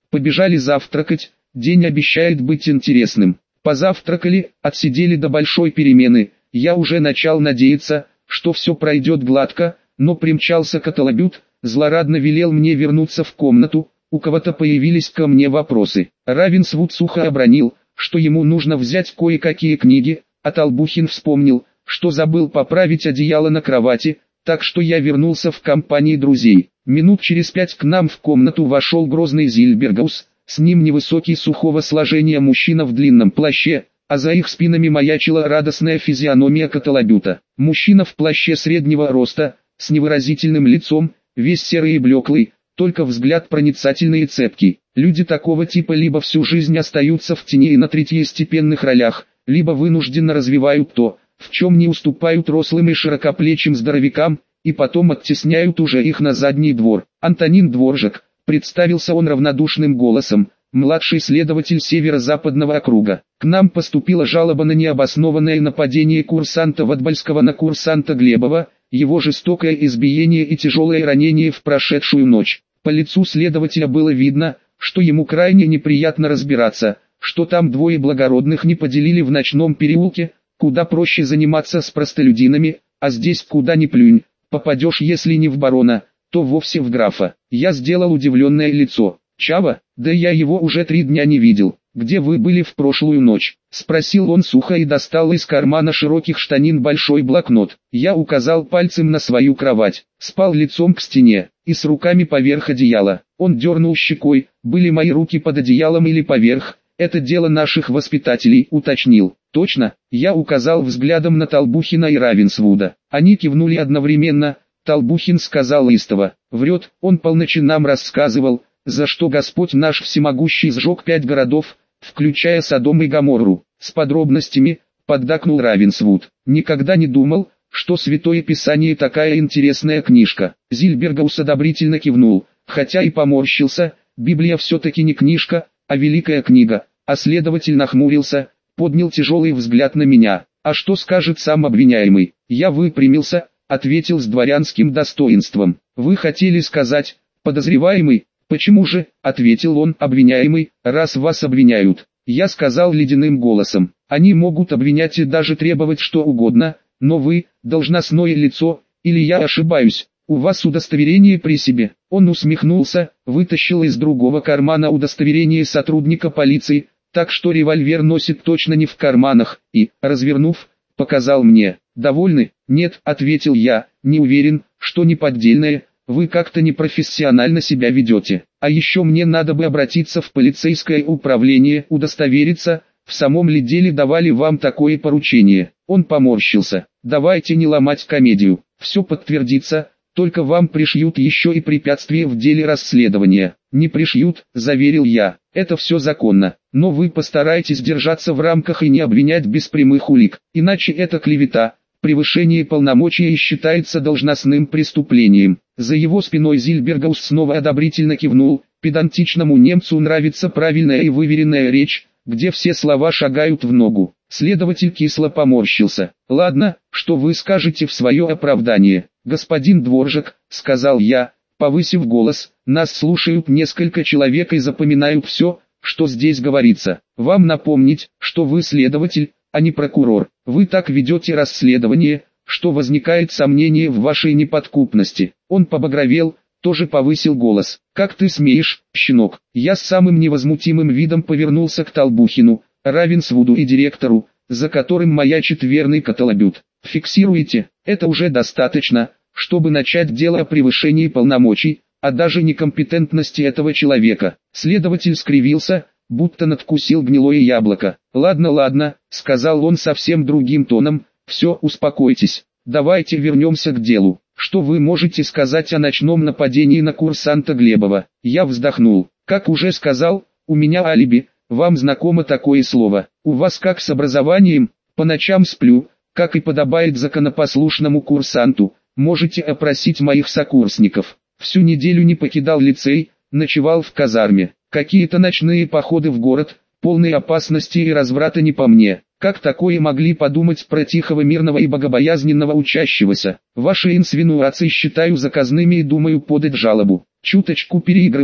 Побежали завтракать, день обещает быть интересным. Позавтракали, отсидели до большой перемены. Я уже начал надеяться, что все пройдет гладко, но примчался Котолобют, злорадно велел мне вернуться в комнату. У кого-то появились ко мне вопросы. Равенсвуд сухо обронил, что ему нужно взять кое-какие книги, а Толбухин вспомнил, что забыл поправить одеяло на кровати, так что я вернулся в компании друзей. Минут через 5 к нам в комнату вошел грозный Зильбергаус, с ним невысокий сухого сложения мужчина в длинном плаще, а за их спинами маячила радостная физиономия Котолобюта. Мужчина в плаще среднего роста, с невыразительным лицом, весь серый и блеклый, только взгляд проницательный и цепкий. Люди такого типа либо всю жизнь остаются в тени и на третьестепенных ролях, либо вынужденно развивают то, в чем не уступают рослым и широкоплечим здоровякам, и потом оттесняют уже их на задний двор. Антонин Дворжак, представился он равнодушным голосом, младший следователь северо-западного округа. К нам поступила жалоба на необоснованное нападение курсанта Ватбальского на курсанта Глебова, его жестокое избиение и тяжелое ранение в прошедшую ночь. По лицу следователя было видно, что ему крайне неприятно разбираться, что там двое благородных не поделили в ночном переулке, куда проще заниматься с простолюдинами, а здесь куда ни плюнь, попадешь если не в барона, то вовсе в графа. Я сделал удивленное лицо. «Чава? Да я его уже 3 дня не видел. Где вы были в прошлую ночь?» — спросил он сухо и достал из кармана широких штанин большой блокнот. Я указал пальцем на свою кровать. Спал лицом к стене и с руками поверх одеяла. Он дернул щекой, были мои руки под одеялом или поверх. Это дело наших воспитателей, уточнил. Точно, я указал взглядом на Толбухина и Равенсвуда. Они кивнули одновременно. Толбухин сказал истово: «Врет, он полночи нам рассказывал, за что Господь наш всемогущий сжег 5 городов, включая Содом и Гоморру». С подробностями, поддакнул Равенсвуд. «Никогда не думал, что Святое Писание такая интересная книжка». Зильбергаус одобрительно кивнул, хотя и поморщился. Библия все-таки не книжка, а великая книга. А следователь нахмурился, поднял тяжелый взгляд на меня. «А что скажет сам обвиняемый?» Я выпрямился, ответил с дворянским достоинством. «Вы хотели сказать, подозреваемый?» «Почему же?» — ответил он. «Обвиняемый, раз вас обвиняют». Я сказал ледяным голосом: «Они могут обвинять и даже требовать что угодно, но вы — должностное лицо, или я ошибаюсь? У вас удостоверение при себе?» Он усмехнулся, вытащил из другого кармана удостоверение сотрудника полиции, так что револьвер носит точно не в карманах, и, развернув, показал мне. «Довольны?» «Нет», — ответил я, — «не уверен, что не поддельное. Вы как-то непрофессионально себя ведете. А еще мне надо бы обратиться в полицейское управление, удостовериться, в самом ли деле давали вам такое поручение». Он поморщился. «Давайте не ломать комедию. Все подтвердится, только вам пришьют еще и препятствия в деле расследования». «Не пришьют», — заверил я. «Это все законно. Но вы постарайтесь держаться в рамках и не обвинять без прямых улик. Иначе это клевета. Превышение полномочий считается должностным преступлением». За его спиной Зильбергаус снова одобрительно кивнул. Педантичному немцу нравится правильная и выверенная речь, где все слова шагают в ногу. Следователь кисло поморщился. «Ладно, что вы скажете в свое оправдание?» «Господин Дворжак», — сказал я, повысив голос, — «нас слушают несколько человек и запоминают все, что здесь говорится. Вам напомнить, что вы следователь, а не прокурор. Вы так ведете расследование, что возникает сомнение в вашей неподкупности». Он побагровел, тоже повысил голос. «Как ты смеешь, щенок?» Я с самым невозмутимым видом повернулся к Толбухину, Равенсвуду и директору, за которым маячит верный Котолобют. «Фиксируете? Это уже достаточно, чтобы начать дело о превышении полномочий, а даже некомпетентности этого человека». Следователь скривился, будто надкусил гнилое яблоко. «Ладно, ладно», — сказал он совсем другим тоном, — «все, успокойтесь. Давайте вернемся к делу. Что вы можете сказать о ночном нападении на курсанта Глебова?» Я вздохнул. «Как уже сказал, у меня алиби. Вам знакомо такое слово? У вас как с образованием? По ночам сплю, как и подобает законопослушному курсанту. Можете опросить моих сокурсников. Всю неделю не покидал лицей, ночевал в казарме. Какие-то ночные походы в город, полные опасности и разврата не по мне. Как такое могли подумать про тихого, мирного и богобоязненного учащегося? Ваши инсинуации считаю заказными и думаю подать жалобу. Чуточку переигрываю,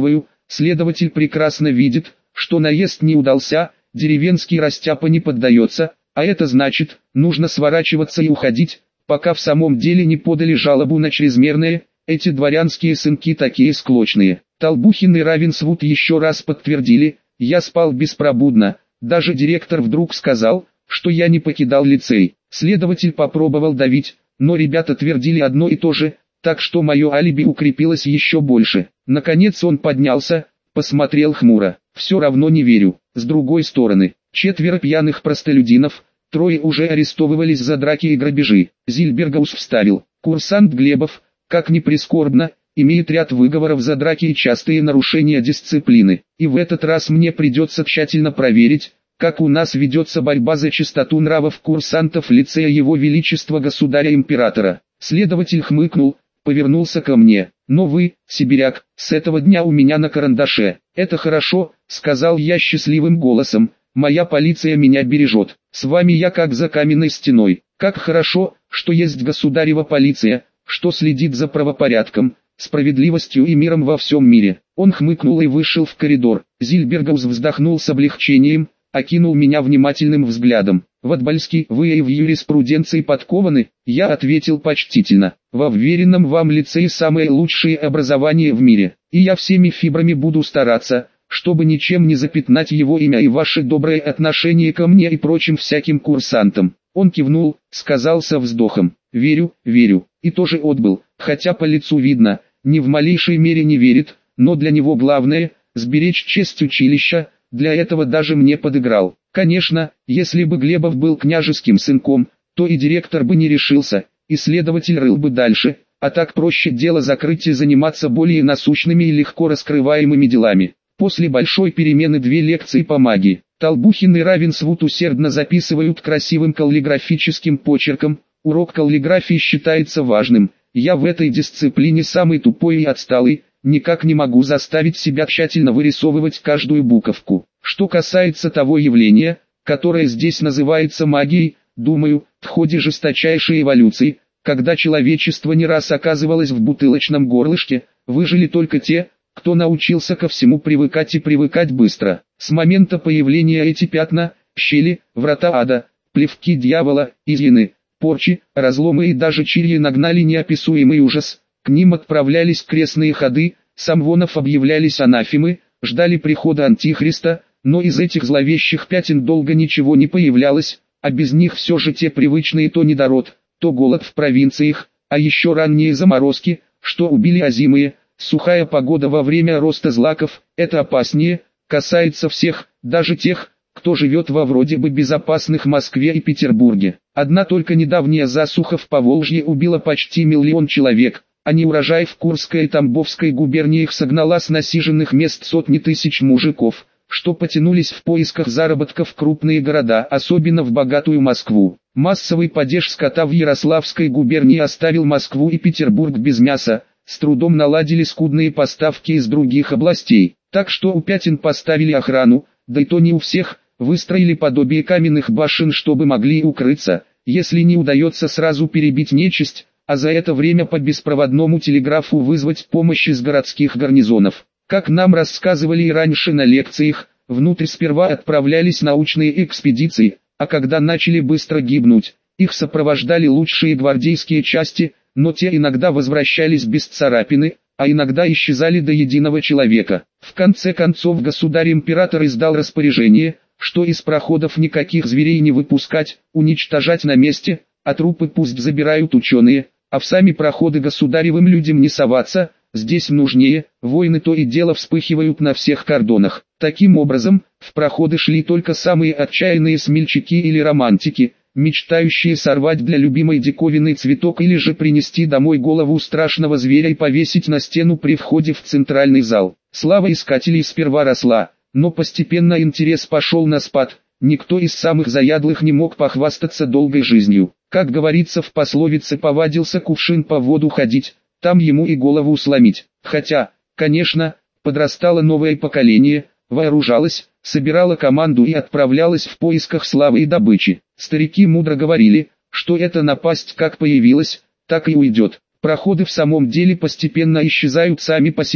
Следователь прекрасно видит, что наезд не удался, деревенский растяпа не поддается, а это значит, нужно сворачиваться и уходить, пока в самом деле не подали жалобу на чрезмерное. Эти дворянские сынки такие склочные. Толбухин и Равенсвуд еще раз подтвердили, я спал беспробудно, даже директор вдруг сказал, что я не покидал лицей. Следователь попробовал давить, но ребята твердили одно и то же, так что мое алиби укрепилось еще больше. Наконец он поднялся, посмотрел хмуро. Все равно не верю. С другой стороны, 4 пьяных простолюдинов, 3 уже арестовывались за драки и грабежи. Зильбергаус вставил. Курсант Глебов, как ни прискорбно, имеет ряд выговоров за драки и частые нарушения дисциплины. И в этот раз мне придется тщательно проверить, как у нас ведется борьба за чистоту нравов курсантов лицея Его Величества Государя-Императора. Следователь хмыкнул, повернулся ко мне. Но вы, сибиряк, с этого дня у меня на карандаше. Это хорошо, сказал я счастливым голосом. Моя полиция меня бережет. С вами я как за каменной стеной. Как хорошо, что есть государева полиция, что следит за правопорядком, справедливостью и миром во всем мире. Он хмыкнул и вышел в коридор. Зильбергаус вздохнул с облегчением, окинул меня внимательным взглядом. «Ватбальский, вы и в юриспруденции подкованы?» Я ответил почтительно. «Во вверенном вам лицее самое лучшее образование в мире, и я всеми фибрами буду стараться, чтобы ничем не запятнать его имя и ваше доброе отношение ко мне и прочим всяким курсантам». Он кивнул, сказал со вздохом: «Верю, верю», и тоже отбыл, хотя по лицу видно, ни в малейшей мере не верит, но для него главное – сберечь честь училища, для этого даже мне подыграл. Конечно, если бы Глебов был княжеским сынком, то и директор бы не решился, и следователь рыл бы дальше, а так проще дело закрыть и заниматься более насущными и легко раскрываемыми делами. После большой перемены 2 лекции по магии. Толбухин и Равенсвуд усердно записывают красивым каллиграфическим почерком. Урок каллиграфии считается важным. Я в этой дисциплине самый тупой и отсталый, никак не могу заставить себя тщательно вырисовывать каждую буковку. Что касается того явления, которое здесь называется магией, думаю, в ходе жесточайшей эволюции, когда человечество не раз оказывалось в бутылочном горлышке, выжили только те, кто научился ко всему привыкать и привыкать быстро. С момента появления эти пятна, щели, врата ада, плевки дьявола, изъяны, порчи, разломы и даже чирьи нагнали неописуемый ужас. К ним отправлялись крестные ходы, с амвонов объявлялись анафемы, ждали прихода Антихриста, но из этих зловещих пятен долго ничего не появлялось, а без них все же те привычные то недород, то голод в провинциях, а еще ранние заморозки, что убили озимые. Сухая погода во время роста злаков – это опаснее, касается всех, даже тех, кто живет во вроде бы безопасных Москве и Петербурге. Одна только недавняя засуха в Поволжье убила почти 1 миллион человек, а неурожай в Курской и Тамбовской губерниях согнала с насиженных мест сотни тысяч мужиков, что потянулись в поисках заработка в крупные города, особенно в богатую Москву. Массовый падеж скота в Ярославской губернии оставил Москву и Петербург без мяса, с трудом наладили скудные поставки из других областей, так что у пятен поставили охрану, да и то не у всех, выстроили подобие каменных башен, чтобы могли укрыться, если не удается сразу перебить нечисть, а за это время по беспроводному телеграфу вызвать помощь из городских гарнизонов. Как нам рассказывали и раньше на лекциях, внутрь сперва отправлялись научные экспедиции, а когда начали быстро гибнуть, их сопровождали лучшие гвардейские части, но те иногда возвращались без царапины, а иногда исчезали до единого человека. В конце концов государь-император издал распоряжение, что из проходов никаких зверей не выпускать, уничтожать на месте, а трупы пусть забирают ученые, а в сами проходы государевым людям не соваться, здесь нужнее, войны то и дело вспыхивают на всех кордонах. Таким образом, в проходы шли только самые отчаянные смельчаки или романтики, мечтающие сорвать для любимой диковинный цветок или же принести домой голову страшного зверя и повесить на стену при входе в центральный зал. Слава искателей сперва росла, но постепенно интерес пошел на спад, никто из самых заядлых не мог похвастаться долгой жизнью. Как говорится в пословице, повадился кувшин по воду ходить, там ему и голову сломить. Хотя, конечно, подрастало новое поколение, вооружалось, собирало команду и отправлялось в поисках славы и добычи. Старики мудро говорили, что эта напасть как появилась, так и уйдет. Проходы в самом деле постепенно исчезают сами по себе,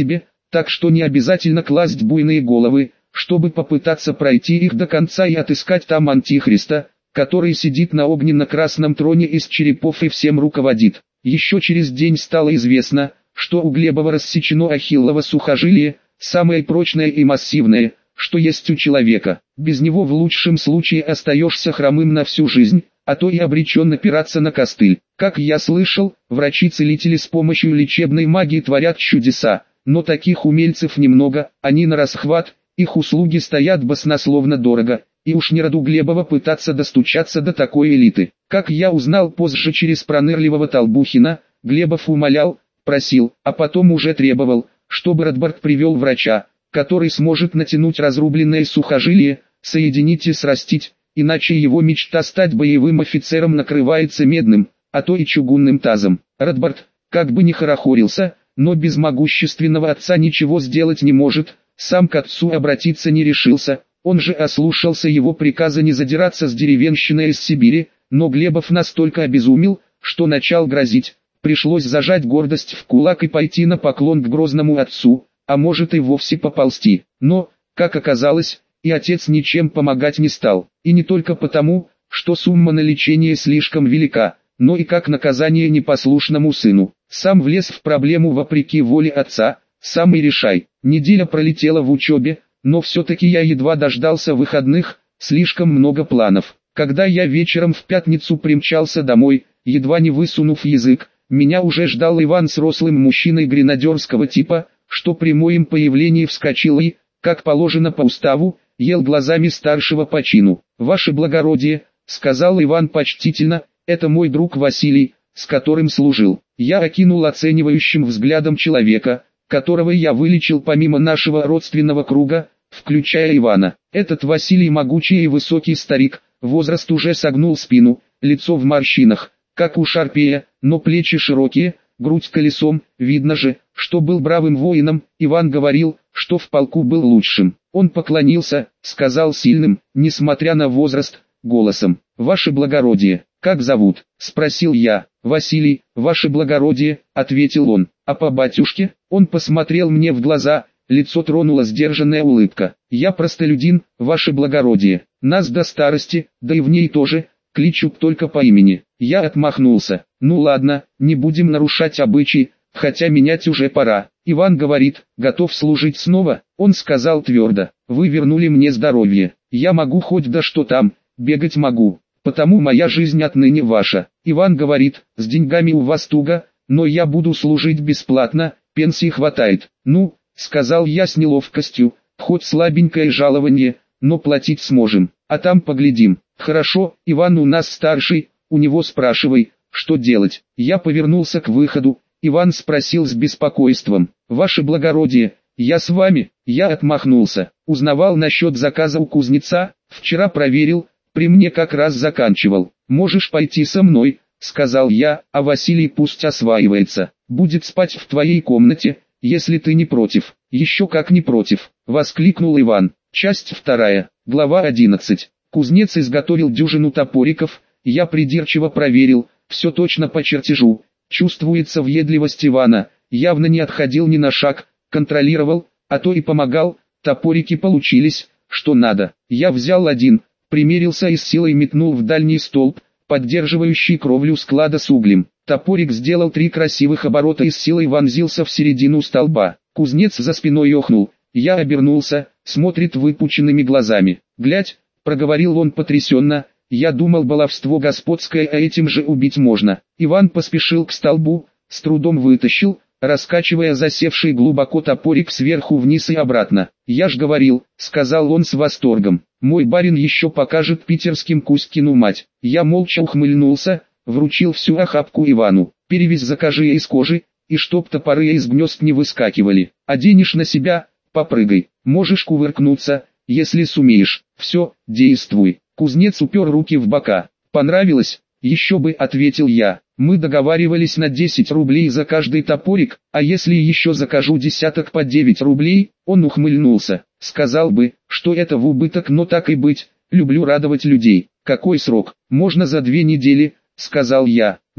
так что не обязательно класть буйные головы, чтобы попытаться пройти их до конца и отыскать там Антихриста, который сидит на огненно-красном троне из черепов и всем руководит. Еще через день стало известно, что у Глебова рассечено ахиллово сухожилие, самое прочное и массивное, что есть у человека. Без него в лучшем случае остаешься хромым на всю жизнь, а то и обречен напираться на костыль. Как я слышал, врачи-целители с помощью лечебной магии творят чудеса, но таких умельцев немного, они на расхват, их услуги стоят баснословно дорого, и уж не роду Глебова пытаться достучаться до такой элиты. Как я узнал позже через пронырливого Толбухина, Глебов умолял, просил, а потом уже требовал, чтобы Ротбард привел врача, который сможет натянуть разрубленное сухожилие, соединить и срастить, иначе его мечта стать боевым офицером накрывается медным, а то и чугунным тазом. Ротбард, как бы ни хорохорился, но без могущественного отца ничего сделать не может, сам к отцу обратиться не решился, он же ослушался его приказа не задираться с деревенщиной из Сибири, но Глебов настолько обезумел, что начал грозить, пришлось зажать гордость в кулак и пойти на поклон к грозному отцу, а может и вовсе поползти. Но, как оказалось, и отец ничем помогать не стал, и не только потому, что сумма на лечение слишком велика, но и как наказание непослушному сыну. Сам влез в проблему вопреки воле отца, сам и решай. Неделя пролетела в учебе, но все-таки я едва дождался выходных, слишком много планов. Когда я вечером в пятницу примчался домой, едва не высунув язык, меня уже ждал Иван с рослым мужчиной гренадерского типа, что при моем появлении вскочил и, как положено по уставу, ел глазами старшего по чину. «Ваше благородие», — сказал Иван почтительно, — «это мой друг Василий, с которым служил». Я окинул оценивающим взглядом человека, которого я вылечил помимо нашего родственного круга, включая Ивана. Этот Василий могучий и высокий старик, возраст уже согнул спину, лицо в морщинах, как у шарпея, но плечи широкие, грудь колесом, видно же, что был бравым воином. Иван говорил, что в полку был лучшим. Он поклонился, сказал сильным, несмотря на возраст, голосом: «Ваше благородие, как зовут?» — спросил я. «Василий, ваше благородие», — ответил он. «А по батюшке?» Он посмотрел мне в глаза, лицо тронула сдержанная улыбка. «Я простолюдин, ваше благородие. Нас до старости, да и в ней тоже, кличут только по имени». Я отмахнулся. «Ну ладно, не будем нарушать обычаи, хотя менять уже пора». Иван говорит: «Готов служить снова?» Он сказал твердо: «Вы вернули мне здоровье. Я могу хоть да что там, бегать могу. Потому моя жизнь отныне ваша». Иван говорит: «С деньгами у вас туго, но я буду служить бесплатно, пенсии хватает». «Ну», — сказал я с неловкостью, — «хоть слабенькое жалование, но платить сможем, а там поглядим». «Хорошо, Иван у нас старший, у него спрашивай, что делать». Я повернулся к выходу. Иван спросил с беспокойством: «Ваше благородие, я с вами?» Я отмахнулся. «Узнавал насчет заказа у кузнеца, вчера проверил, при мне как раз заканчивал». «Можешь пойти со мной», — сказал я, — «а Василий пусть осваивается, будет спать в твоей комнате, если ты не против». «Еще как не против», — воскликнул Иван. Часть 2, глава 11. Кузнец изготовил дюжину топориков, я придирчиво проверил, все точно по чертежу. Чувствуется въедливость Ивана, явно не отходил ни на шаг, контролировал, а то и помогал. Топорики получились, что надо. Я взял один, примерился и с силой метнул в дальний столб, поддерживающий кровлю склада с углем. Топорик сделал 3 красивых оборота и с силой вонзился в середину столба. Кузнец за спиной охнул. Я обернулся, смотрит выпученными глазами. «Глядь», — проговорил он потрясенно, — «я думал, баловство господское, а этим же убить можно». Иван поспешил к столбу, с трудом вытащил, раскачивая засевший глубоко топорик сверху вниз и обратно. «Я ж говорил», — сказал он с восторгом, — «мой барин еще покажет питерским Кузькину мать». Я молча ухмыльнулся, вручил всю охапку Ивану. «Перевязь закажи из кожи, и чтоб топоры из гнезд не выскакивали. Оденешь на себя, попрыгай, можешь кувыркнуться, если сумеешь. Все, действуй». Кузнец упер руки в бока. «Понравилось?» «Еще бы», — ответил я. «Мы договаривались на 10 рублей за каждый топорик, а если еще закажу десяток по 9 рублей?» Он ухмыльнулся. «Сказал бы, что это в убыток, но так и быть, люблю радовать людей». «Какой срок?» «Можно за 2 недели», — сказал я.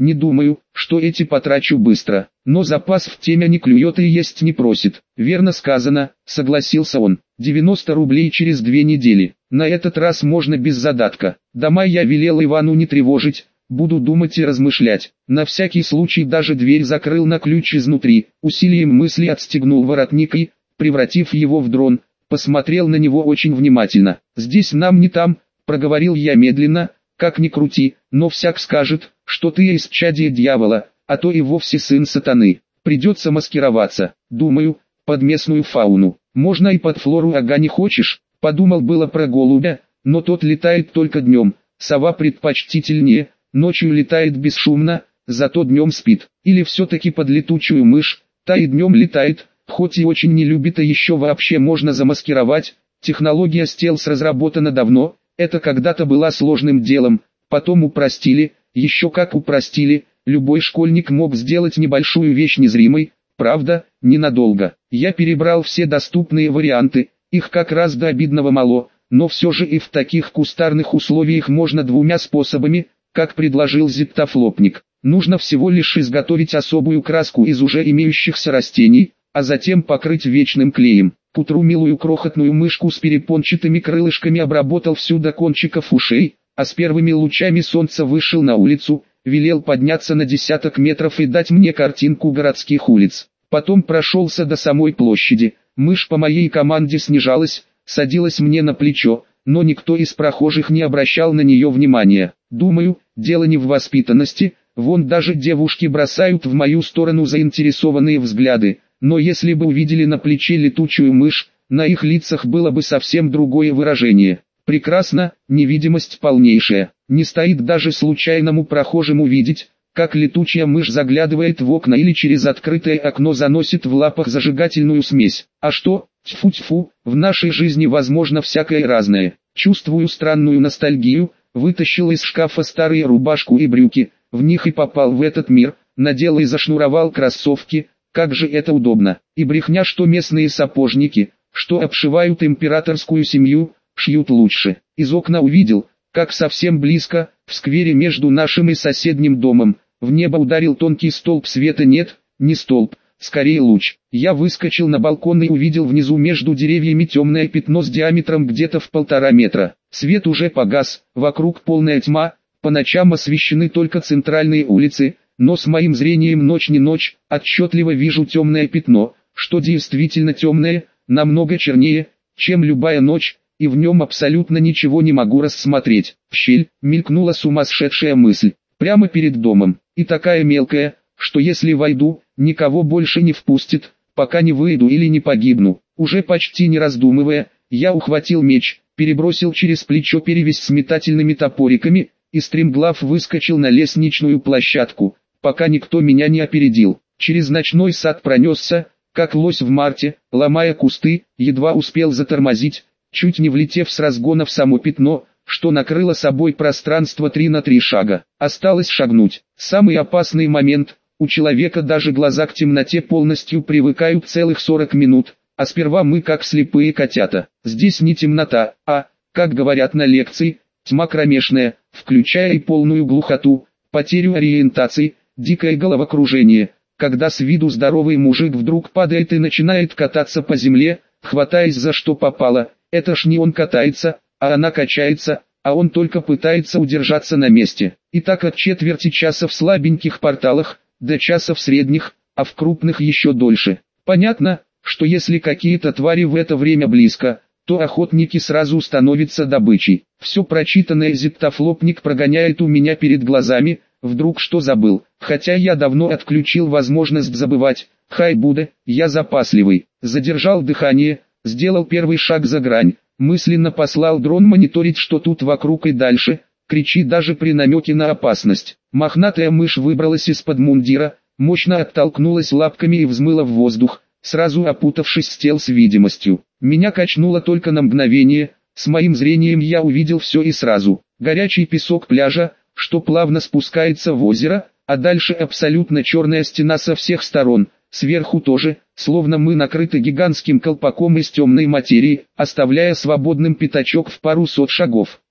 Не думаю, что эти потрачу быстро, но запас в темя не клюет и есть не просит. Верно сказано, согласился он. 90 рублей через 2 недели. На этот раз можно без задатка. Дома я велел Ивану не тревожить, буду думать и размышлять. На всякий случай даже дверь закрыл на ключ изнутри, усилием мысли отстегнул воротник и, превратив его в дрон, посмотрел на него очень внимательно. «Здесь нам не там», — проговорил я медленно, — «как ни крути, но всяк скажет, что ты исчадие дьявола, а то и вовсе сын сатаны. Придется маскироваться, думаю, под местную фауну. Можно и под флору, ага, не хочешь?» Подумал было про голубя, но тот летает только днем, сова предпочтительнее, ночью летает бесшумно, зато днем спит. Или все-таки под летучую мышь, та и днем летает, хоть и очень не любит, а еще вообще можно замаскировать. Технология стелс разработана давно, это когда-то была сложным делом, потом упростили, еще как упростили, любой школьник мог сделать небольшую вещь незримой, правда, ненадолго. Я перебрал все доступные варианты, их как раз до обидного мало, но все же и в таких кустарных условиях можно двумя способами, как предложил зиптофлопник. Нужно всего лишь изготовить особую краску из уже имеющихся растений, а затем покрыть вечным клеем. К утру милую крохотную мышку с перепончатыми крылышками обработал всю до кончиков ушей, а с первыми лучами солнца вышел на улицу, велел подняться на десяток метров и дать мне картинку городских улиц. Потом прошелся до самой площади. Мышь по моей команде снижалась, садилась мне на плечо, но никто из прохожих не обращал на нее внимания. Думаю, дело не в воспитанности, вон даже девушки бросают в мою сторону заинтересованные взгляды, но если бы увидели на плече летучую мышь, на их лицах было бы совсем другое выражение. Прекрасно, невидимость полнейшая, не стоит даже случайному прохожему видеть, как летучая мышь заглядывает в окна или через открытое окно заносит в лапах зажигательную смесь. А что, тьфу-тьфу, в нашей жизни возможно всякое разное. Чувствую странную ностальгию, вытащил из шкафа старые рубашку и брюки, в них и попал в этот мир, надел и зашнуровал кроссовки, как же это удобно. И брехня, что местные сапожники, что обшивают императорскую семью, шьют лучше. Из окна увидел, как совсем близко, в сквере между нашим и соседним домом, в небо ударил тонкий столб света. Нет, не столб, скорее луч. Я выскочил на балкон и увидел внизу между деревьями темное пятно с диаметром где-то в 1,5 метра. Свет уже погас, вокруг полная тьма, по ночам освещены только центральные улицы, но с моим зрением ночь не ночь, отчетливо вижу темное пятно, что действительно темное, намного чернее, чем любая ночь, и в нем абсолютно ничего не могу рассмотреть. В щель мелькнула сумасшедшая мысль, прямо перед домом, и такая мелкая, что если войду, никого больше не впустит, пока не выйду или не погибну. Уже почти не раздумывая, я ухватил меч, перебросил через плечо перевязь с метательными топориками, и стремглав выскочил на лестничную площадку, пока никто меня не опередил. Через ночной сад пронесся, как лось в марте, ломая кусты, едва успел затормозить, чуть не влетев с разгона в само пятно, что накрыло собой пространство 3 на 3 шага. Осталось шагнуть. Самый опасный момент, у человека даже глаза к темноте полностью привыкают целых 40 минут, а сперва мы как слепые котята. Здесь не темнота, а, как говорят на лекции, тьма кромешная, включая и полную глухоту, потерю ориентации, дикое головокружение, когда с виду здоровый мужик вдруг падает и начинает кататься по земле, хватаясь за что попало. Это ж не он катается, а она качается, а он только пытается удержаться на месте. И так от четверти часа в слабеньких порталах, до часа в средних, а в крупных еще дольше. Понятно, что если какие-то твари в это время близко, то охотники сразу становятся добычей. Все прочитанное зиптофлопник прогоняет у меня перед глазами, вдруг что забыл, хотя я давно отключил возможность забывать. Хай буде, я запасливый. Задержал дыхание, сделал первый шаг за грань, мысленно послал дрон мониторить, что тут вокруг и дальше, кричи даже при намеке на опасность. Мохнатая мышь выбралась из-под мундира, мощно оттолкнулась лапками и взмыла в воздух, сразу опутавшись стелс-видимостью. Меня качнуло только на мгновение, с моим зрением я увидел все и сразу. Горячий песок пляжа, что плавно спускается в озеро, а дальше абсолютно черная стена со всех сторон, сверху тоже, словно мы накрыты гигантским колпаком из темной материи, оставляя свободным пятачок в пару сот шагов.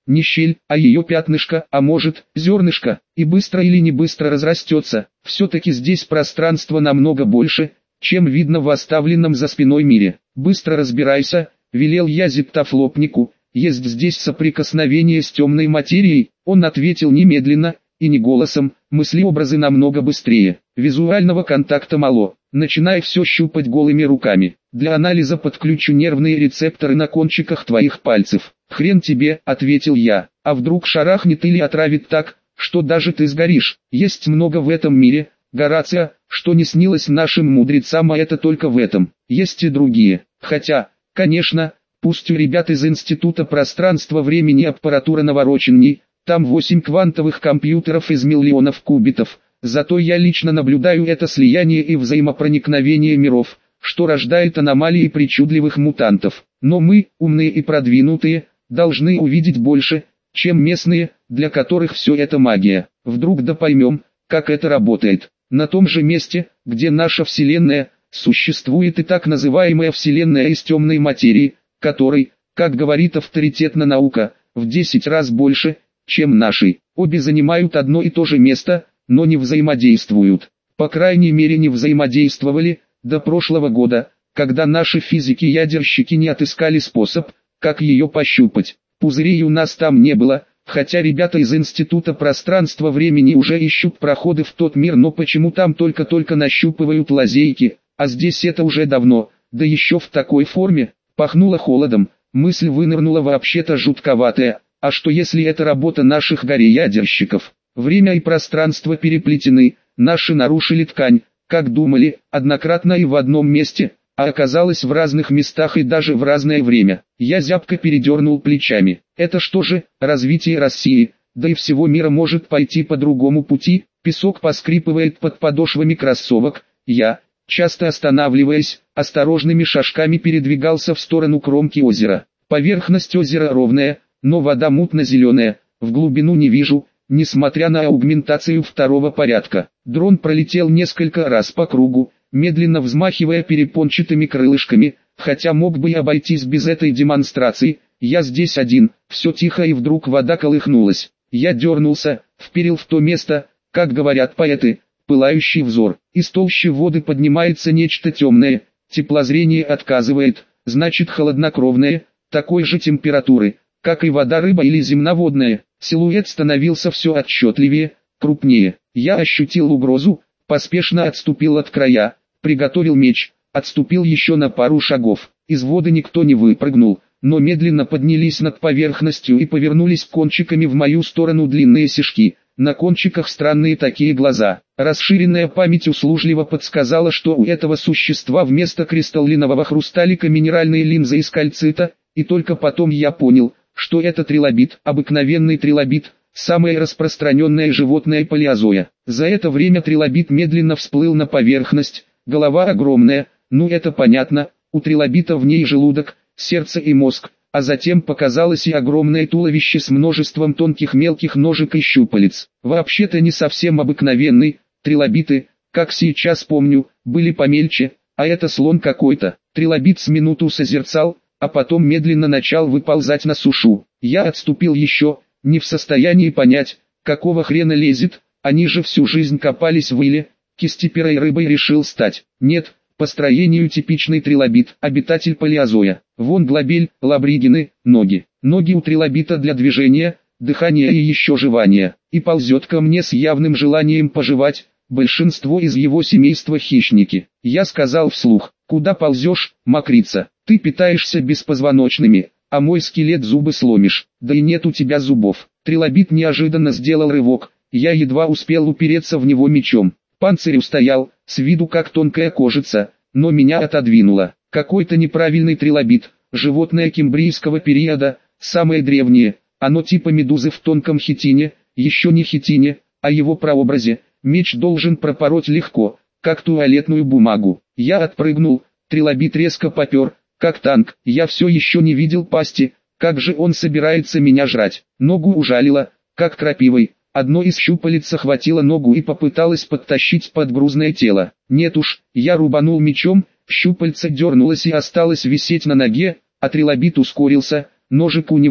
не щель, а ее пятнышко, а может, зернышко, и быстро или не быстро разрастется. Все-таки здесь пространство намного больше, чем видно в оставленном за спиной мире. Быстро разбирайся, велел я зиптофлопнику, есть здесь соприкосновение с темной материей. Он ответил немедленно, и не голосом, мыслеобразы намного быстрее. Визуального контакта мало, начинай все щупать голыми руками. Для анализа подключу нервные рецепторы на кончиках твоих пальцев. Хрен тебе, ответил я, а вдруг шарахнет или отравит так, что даже ты сгоришь. Есть много в этом мире, Горацио, что не снилось нашим мудрецам, а это только в этом. Есть и другие, хотя, конечно, пусть у ребят из Института пространства-времени аппаратура навороченней, там 8 квантовых компьютеров из миллионов кубитов, зато я лично наблюдаю это слияние и взаимопроникновение миров, что рождает аномалии причудливых мутантов. Но мы, умные и продвинутые, должны увидеть больше, чем местные, для которых все это магия. Вдруг да поймем, как это работает. На том же месте, где наша Вселенная, существует и так называемая Вселенная из темной материи, которой, как говорит авторитетная наука, в 10 раз больше, чем нашей. Обе занимают одно и то же место, но не взаимодействуют. По крайней мере не взаимодействовали до прошлого года, когда наши физики-ядерщики не отыскали способ, как ее пощупать. Пузырей у нас там не было, хотя ребята из Института пространства-времени уже ищут проходы в тот мир, но почему там только-только нащупывают лазейки, а здесь это уже давно, да еще в такой форме. Пахнуло холодом, мысль вынырнула вообще-то жутковатая, а что если это работа наших горе-ядерщиков? Время и пространство переплетены, наши нарушили ткань, как думали, однократно и в одном месте, а оказалось в разных местах и даже в разное время. Я зябко передернул плечами. Это что же, развитие России, да и всего мира может пойти по другому пути? Песок поскрипывает под подошвами кроссовок. Я, часто останавливаясь, осторожными шажками передвигался в сторону кромки озера. Поверхность озера ровная, но вода мутно-зеленая, в глубину не вижу, несмотря на аугментацию второго порядка. Дрон пролетел несколько раз по кругу, медленно взмахивая перепончатыми крылышками, хотя мог бы и обойтись без этой демонстрации. Я здесь один, все тихо, и вдруг вода колыхнулась. Я дернулся, вперил в то место, как говорят поэты, пылающий взор. Из толщи воды поднимается нечто темное, теплозрение отказывает, значит холоднокровное, такой же температуры, как и вода, рыба или земноводная. Силуэт становился все отчетливее, крупнее. Я ощутил угрозу, поспешно отступил от края, приготовил меч, отступил еще на пару шагов. Из воды никто не выпрыгнул, но медленно поднялись над поверхностью и повернулись кончиками в мою сторону длинные сишки. На кончиках странные такие глаза. Расширенная память услужливо подсказала, что у этого существа вместо кристаллинового хрусталика минеральные линзы из кальцита, и только потом я понял, что это трилобит, обыкновенный трилобит, самое распространенное животное палеозоя. За это время трилобит медленно всплыл на поверхность, голова огромная, ну это понятно, у трилобита в ней желудок, сердце и мозг, а затем показалось и огромное туловище с множеством тонких мелких ножек и щупалец. Вообще-то не совсем обыкновенный, трилобиты, как сейчас помню, были помельче, а это слон какой-то. Трилобит с минуту созерцал, а потом медленно начал выползать на сушу. Я отступил еще, не в состоянии понять, какого хрена лезет, они же всю жизнь копались в иле, кистеперой рыбой решил стать. Нет, по строению типичный трилобит, обитатель палеозоя. Вон глобель, лабригины, ноги. Ноги у трилобита для движения, дыхания и еще жевания. И ползет ко мне с явным желанием пожевать. Большинство из его семейства хищники. Я сказал вслух: куда ползешь, мокрица? Ты питаешься беспозвоночными, а мой скелет зубы сломишь. Да и нет у тебя зубов. Трилобит неожиданно сделал рывок, я едва успел упереться в него мечом. Панцирь устоял, с виду как тонкая кожица, но меня отодвинуло. Какой-то неправильный трилобит, животное кембрийского периода, самое древнее, оно типа медузы в тонком хитине, еще не хитине, а его прообразе. Меч должен пропороть легко, как туалетную бумагу. Я отпрыгнул, трилобит резко попер, как танк. Я все еще не видел пасти, как же он собирается меня жрать. Ногу ужалило, как крапивой. Одно из щупалец охватило ногу и попыталось подтащить под грузное тело. Нет уж, я рубанул мечом, щупальце дернулось и осталось висеть на ноге, а трилобит ускорился, ножик у него,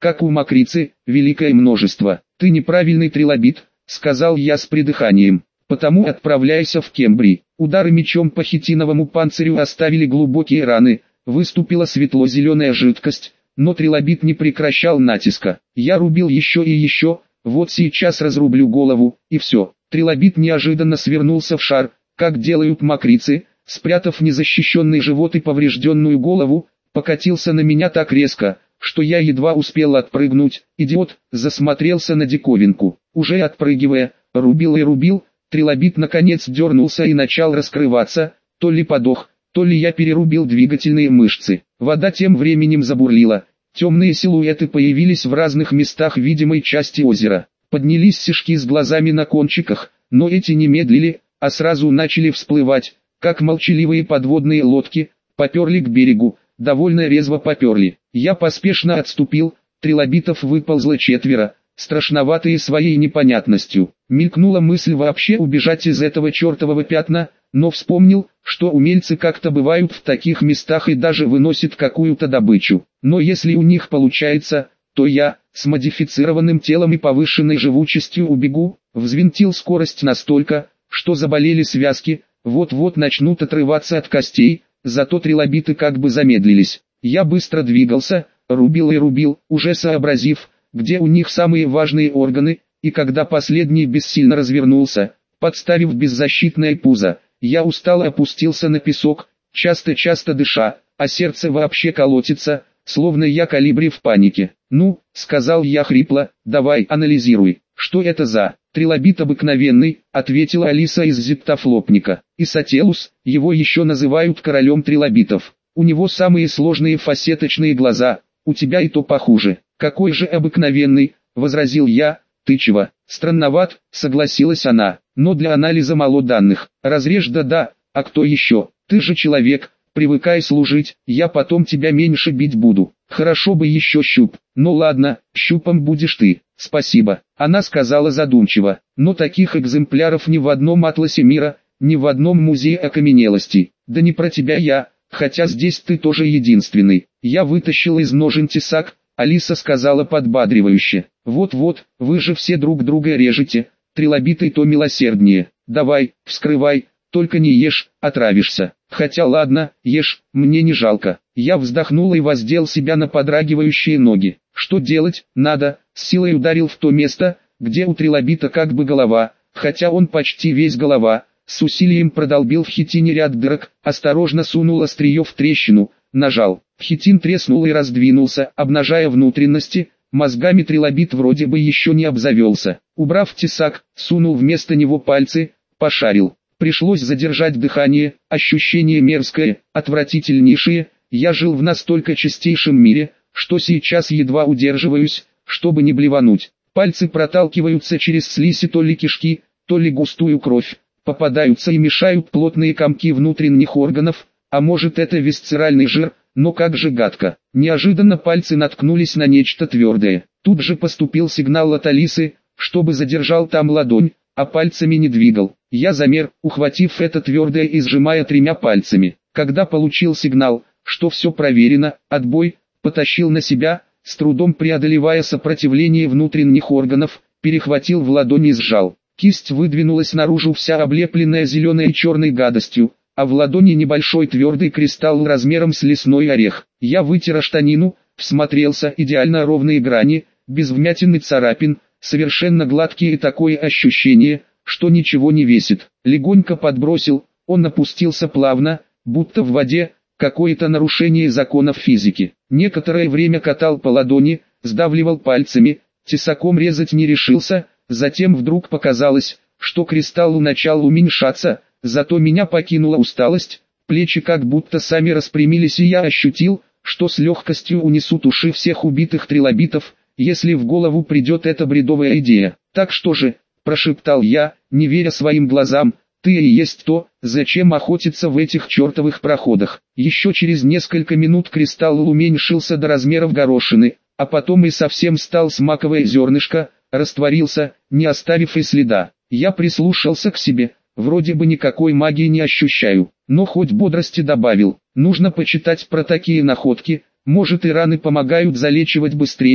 как у мокрицы, великое множество. Ты неправильный трилобит, сказал я с придыханием. Потому отправляйся в Кембрий. Удары мечом по хитиновому панцирю оставили глубокие раны, выступила светло-зеленая жидкость, но трилобит не прекращал натиска. Я рубил еще и еще, вот сейчас разрублю голову, и все. Трилобит неожиданно свернулся в шар, как делают мокрицы, спрятав незащищенный живот и поврежденную голову, покатился на меня так резко, что я едва успел отпрыгнуть. Идиот, засмотрелся на диковинку. Уже отпрыгивая, рубил и рубил, трилобит наконец дернулся и начал раскрываться, то ли подох, то ли я перерубил двигательные мышцы. Вода тем временем забурлила, темные силуэты появились в разных местах видимой части озера. Поднялись сишки с глазами на кончиках, но эти не медлили, а сразу начали всплывать, как молчаливые подводные лодки, поперли к берегу, довольно резво поперли. Я поспешно отступил, трилобитов выползло 4, страшноватые своей непонятностью. Мелькнула мысль вообще убежать из этого чертового пятна, но вспомнил, что умельцы как-то бывают в таких местах и даже выносят какую-то добычу. Но если у них получается, то я, с модифицированным телом и повышенной живучестью убегу. Взвинтил скорость настолько, что заболели связки, вот-вот начнут отрываться от костей, зато трилобиты как бы замедлились. Я быстро двигался, рубил и рубил, уже сообразив, где у них самые важные органы, и когда последний бессильно развернулся, подставив беззащитное пузо, я устало опустился на песок, часто-часто дыша, а сердце вообще колотится, словно я калибри в панике. «Ну», — сказал я хрипло, — «давай анализируй, что это за трилобит обыкновенный», — ответила Алиса из зиптофлопника. «Исотелус, его еще называют королем трилобитов. У него самые сложные фасеточные глаза, у тебя и то похуже». «Какой же обыкновенный», — возразил я, — «ты чего?» «Странноват», — согласилась она, — «но для анализа мало данных. Разрежь да, а кто еще? Ты же человек, привыкай служить, я потом тебя меньше бить буду. Хорошо бы еще щуп. Ну ладно, щупом будешь ты, спасибо». Она сказала задумчиво, «но таких экземпляров ни в одном атласе мира, ни в одном музее окаменелостей. Да не про тебя я, хотя здесь ты тоже единственный». Я вытащил из ножен тесак. Алиса сказала подбадривающе, «Вот-вот, вы же все друг друга режете, трилобиты то милосерднее. Давай, вскрывай, только не ешь, отравишься. Хотя ладно, ешь, мне не жалко». Я вздохнул и воздел себя на подрагивающие ноги. Что делать, надо, с силой ударил в то место, где у трилобита как бы голова, хотя он почти весь голова, с усилием продолбил в хитине ряд дырок, осторожно сунул острие в трещину, нажал. Хитин треснул и раздвинулся, обнажая внутренности, мозгами трилобит вроде бы еще не обзавелся. Убрав тесак, сунул вместо него пальцы, пошарил. Пришлось задержать дыхание, ощущение мерзкое, отвратительнейшее. Я жил в настолько чистейшем мире, что сейчас едва удерживаюсь, чтобы не блевануть. Пальцы проталкиваются через слизь и то ли кишки, то ли густую кровь, попадаются и мешают плотные комки внутренних органов, а может это висцеральный жир, но как же гадко. Неожиданно пальцы наткнулись на нечто твердое. Тут же поступил сигнал от Алисы, чтобы задержал там ладонь, а пальцами не двигал. Я замер, ухватив это твердое и сжимая 3 пальцами. Когда получил сигнал, что все проверено, отбой, потащил на себя, с трудом преодолевая сопротивление внутренних органов, перехватил в ладони и сжал. Кисть выдвинулась наружу вся облепленная зеленой и черной гадостью, а в ладони небольшой твердый кристалл размером с лесной орех. Я вытер штанину, всмотрелся, идеально ровные грани, без вмятин и царапин, совершенно гладкие, и такое ощущение, что ничего не весит. Легонько подбросил, он опустился плавно, будто в воде, какое-то нарушение законов физики. Некоторое время катал по ладони, сдавливал пальцами, тесаком резать не решился, затем вдруг показалось, что кристалл начал уменьшаться, зато меня покинула усталость, плечи как будто сами распрямились, и я ощутил, что с легкостью унесу туши всех убитых трилобитов, если в голову придет эта бредовая идея. «Так что же», – прошептал я, не веря своим глазам, — «ты и есть то, зачем охотиться в этих чертовых проходах». Еще через несколько минут кристалл уменьшился до размеров горошины, а потом и совсем стал с маковое зернышко, растворился, не оставив и следа. Я прислушался к себе, вроде бы никакой магии не ощущаю, но хоть бодрости добавил. Нужно почитать про такие находки, может и раны помогают залечивать быстрее.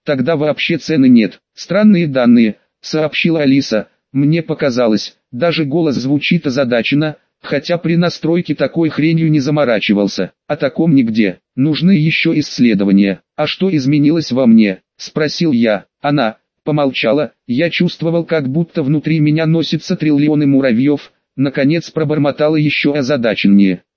Тогда вообще цены нет. Странные данные, сообщила Алиса. Мне показалось, даже голос звучит озадаченно, хотя при настройке такой хренью не заморачивался. О таком нигде. Нужны еще исследования. А что изменилось во мне? Спросил я. Она помолчала. Я чувствовал, как будто внутри меня носятся триллионы муравьев. Наконец пробормотала еще озадаченнее.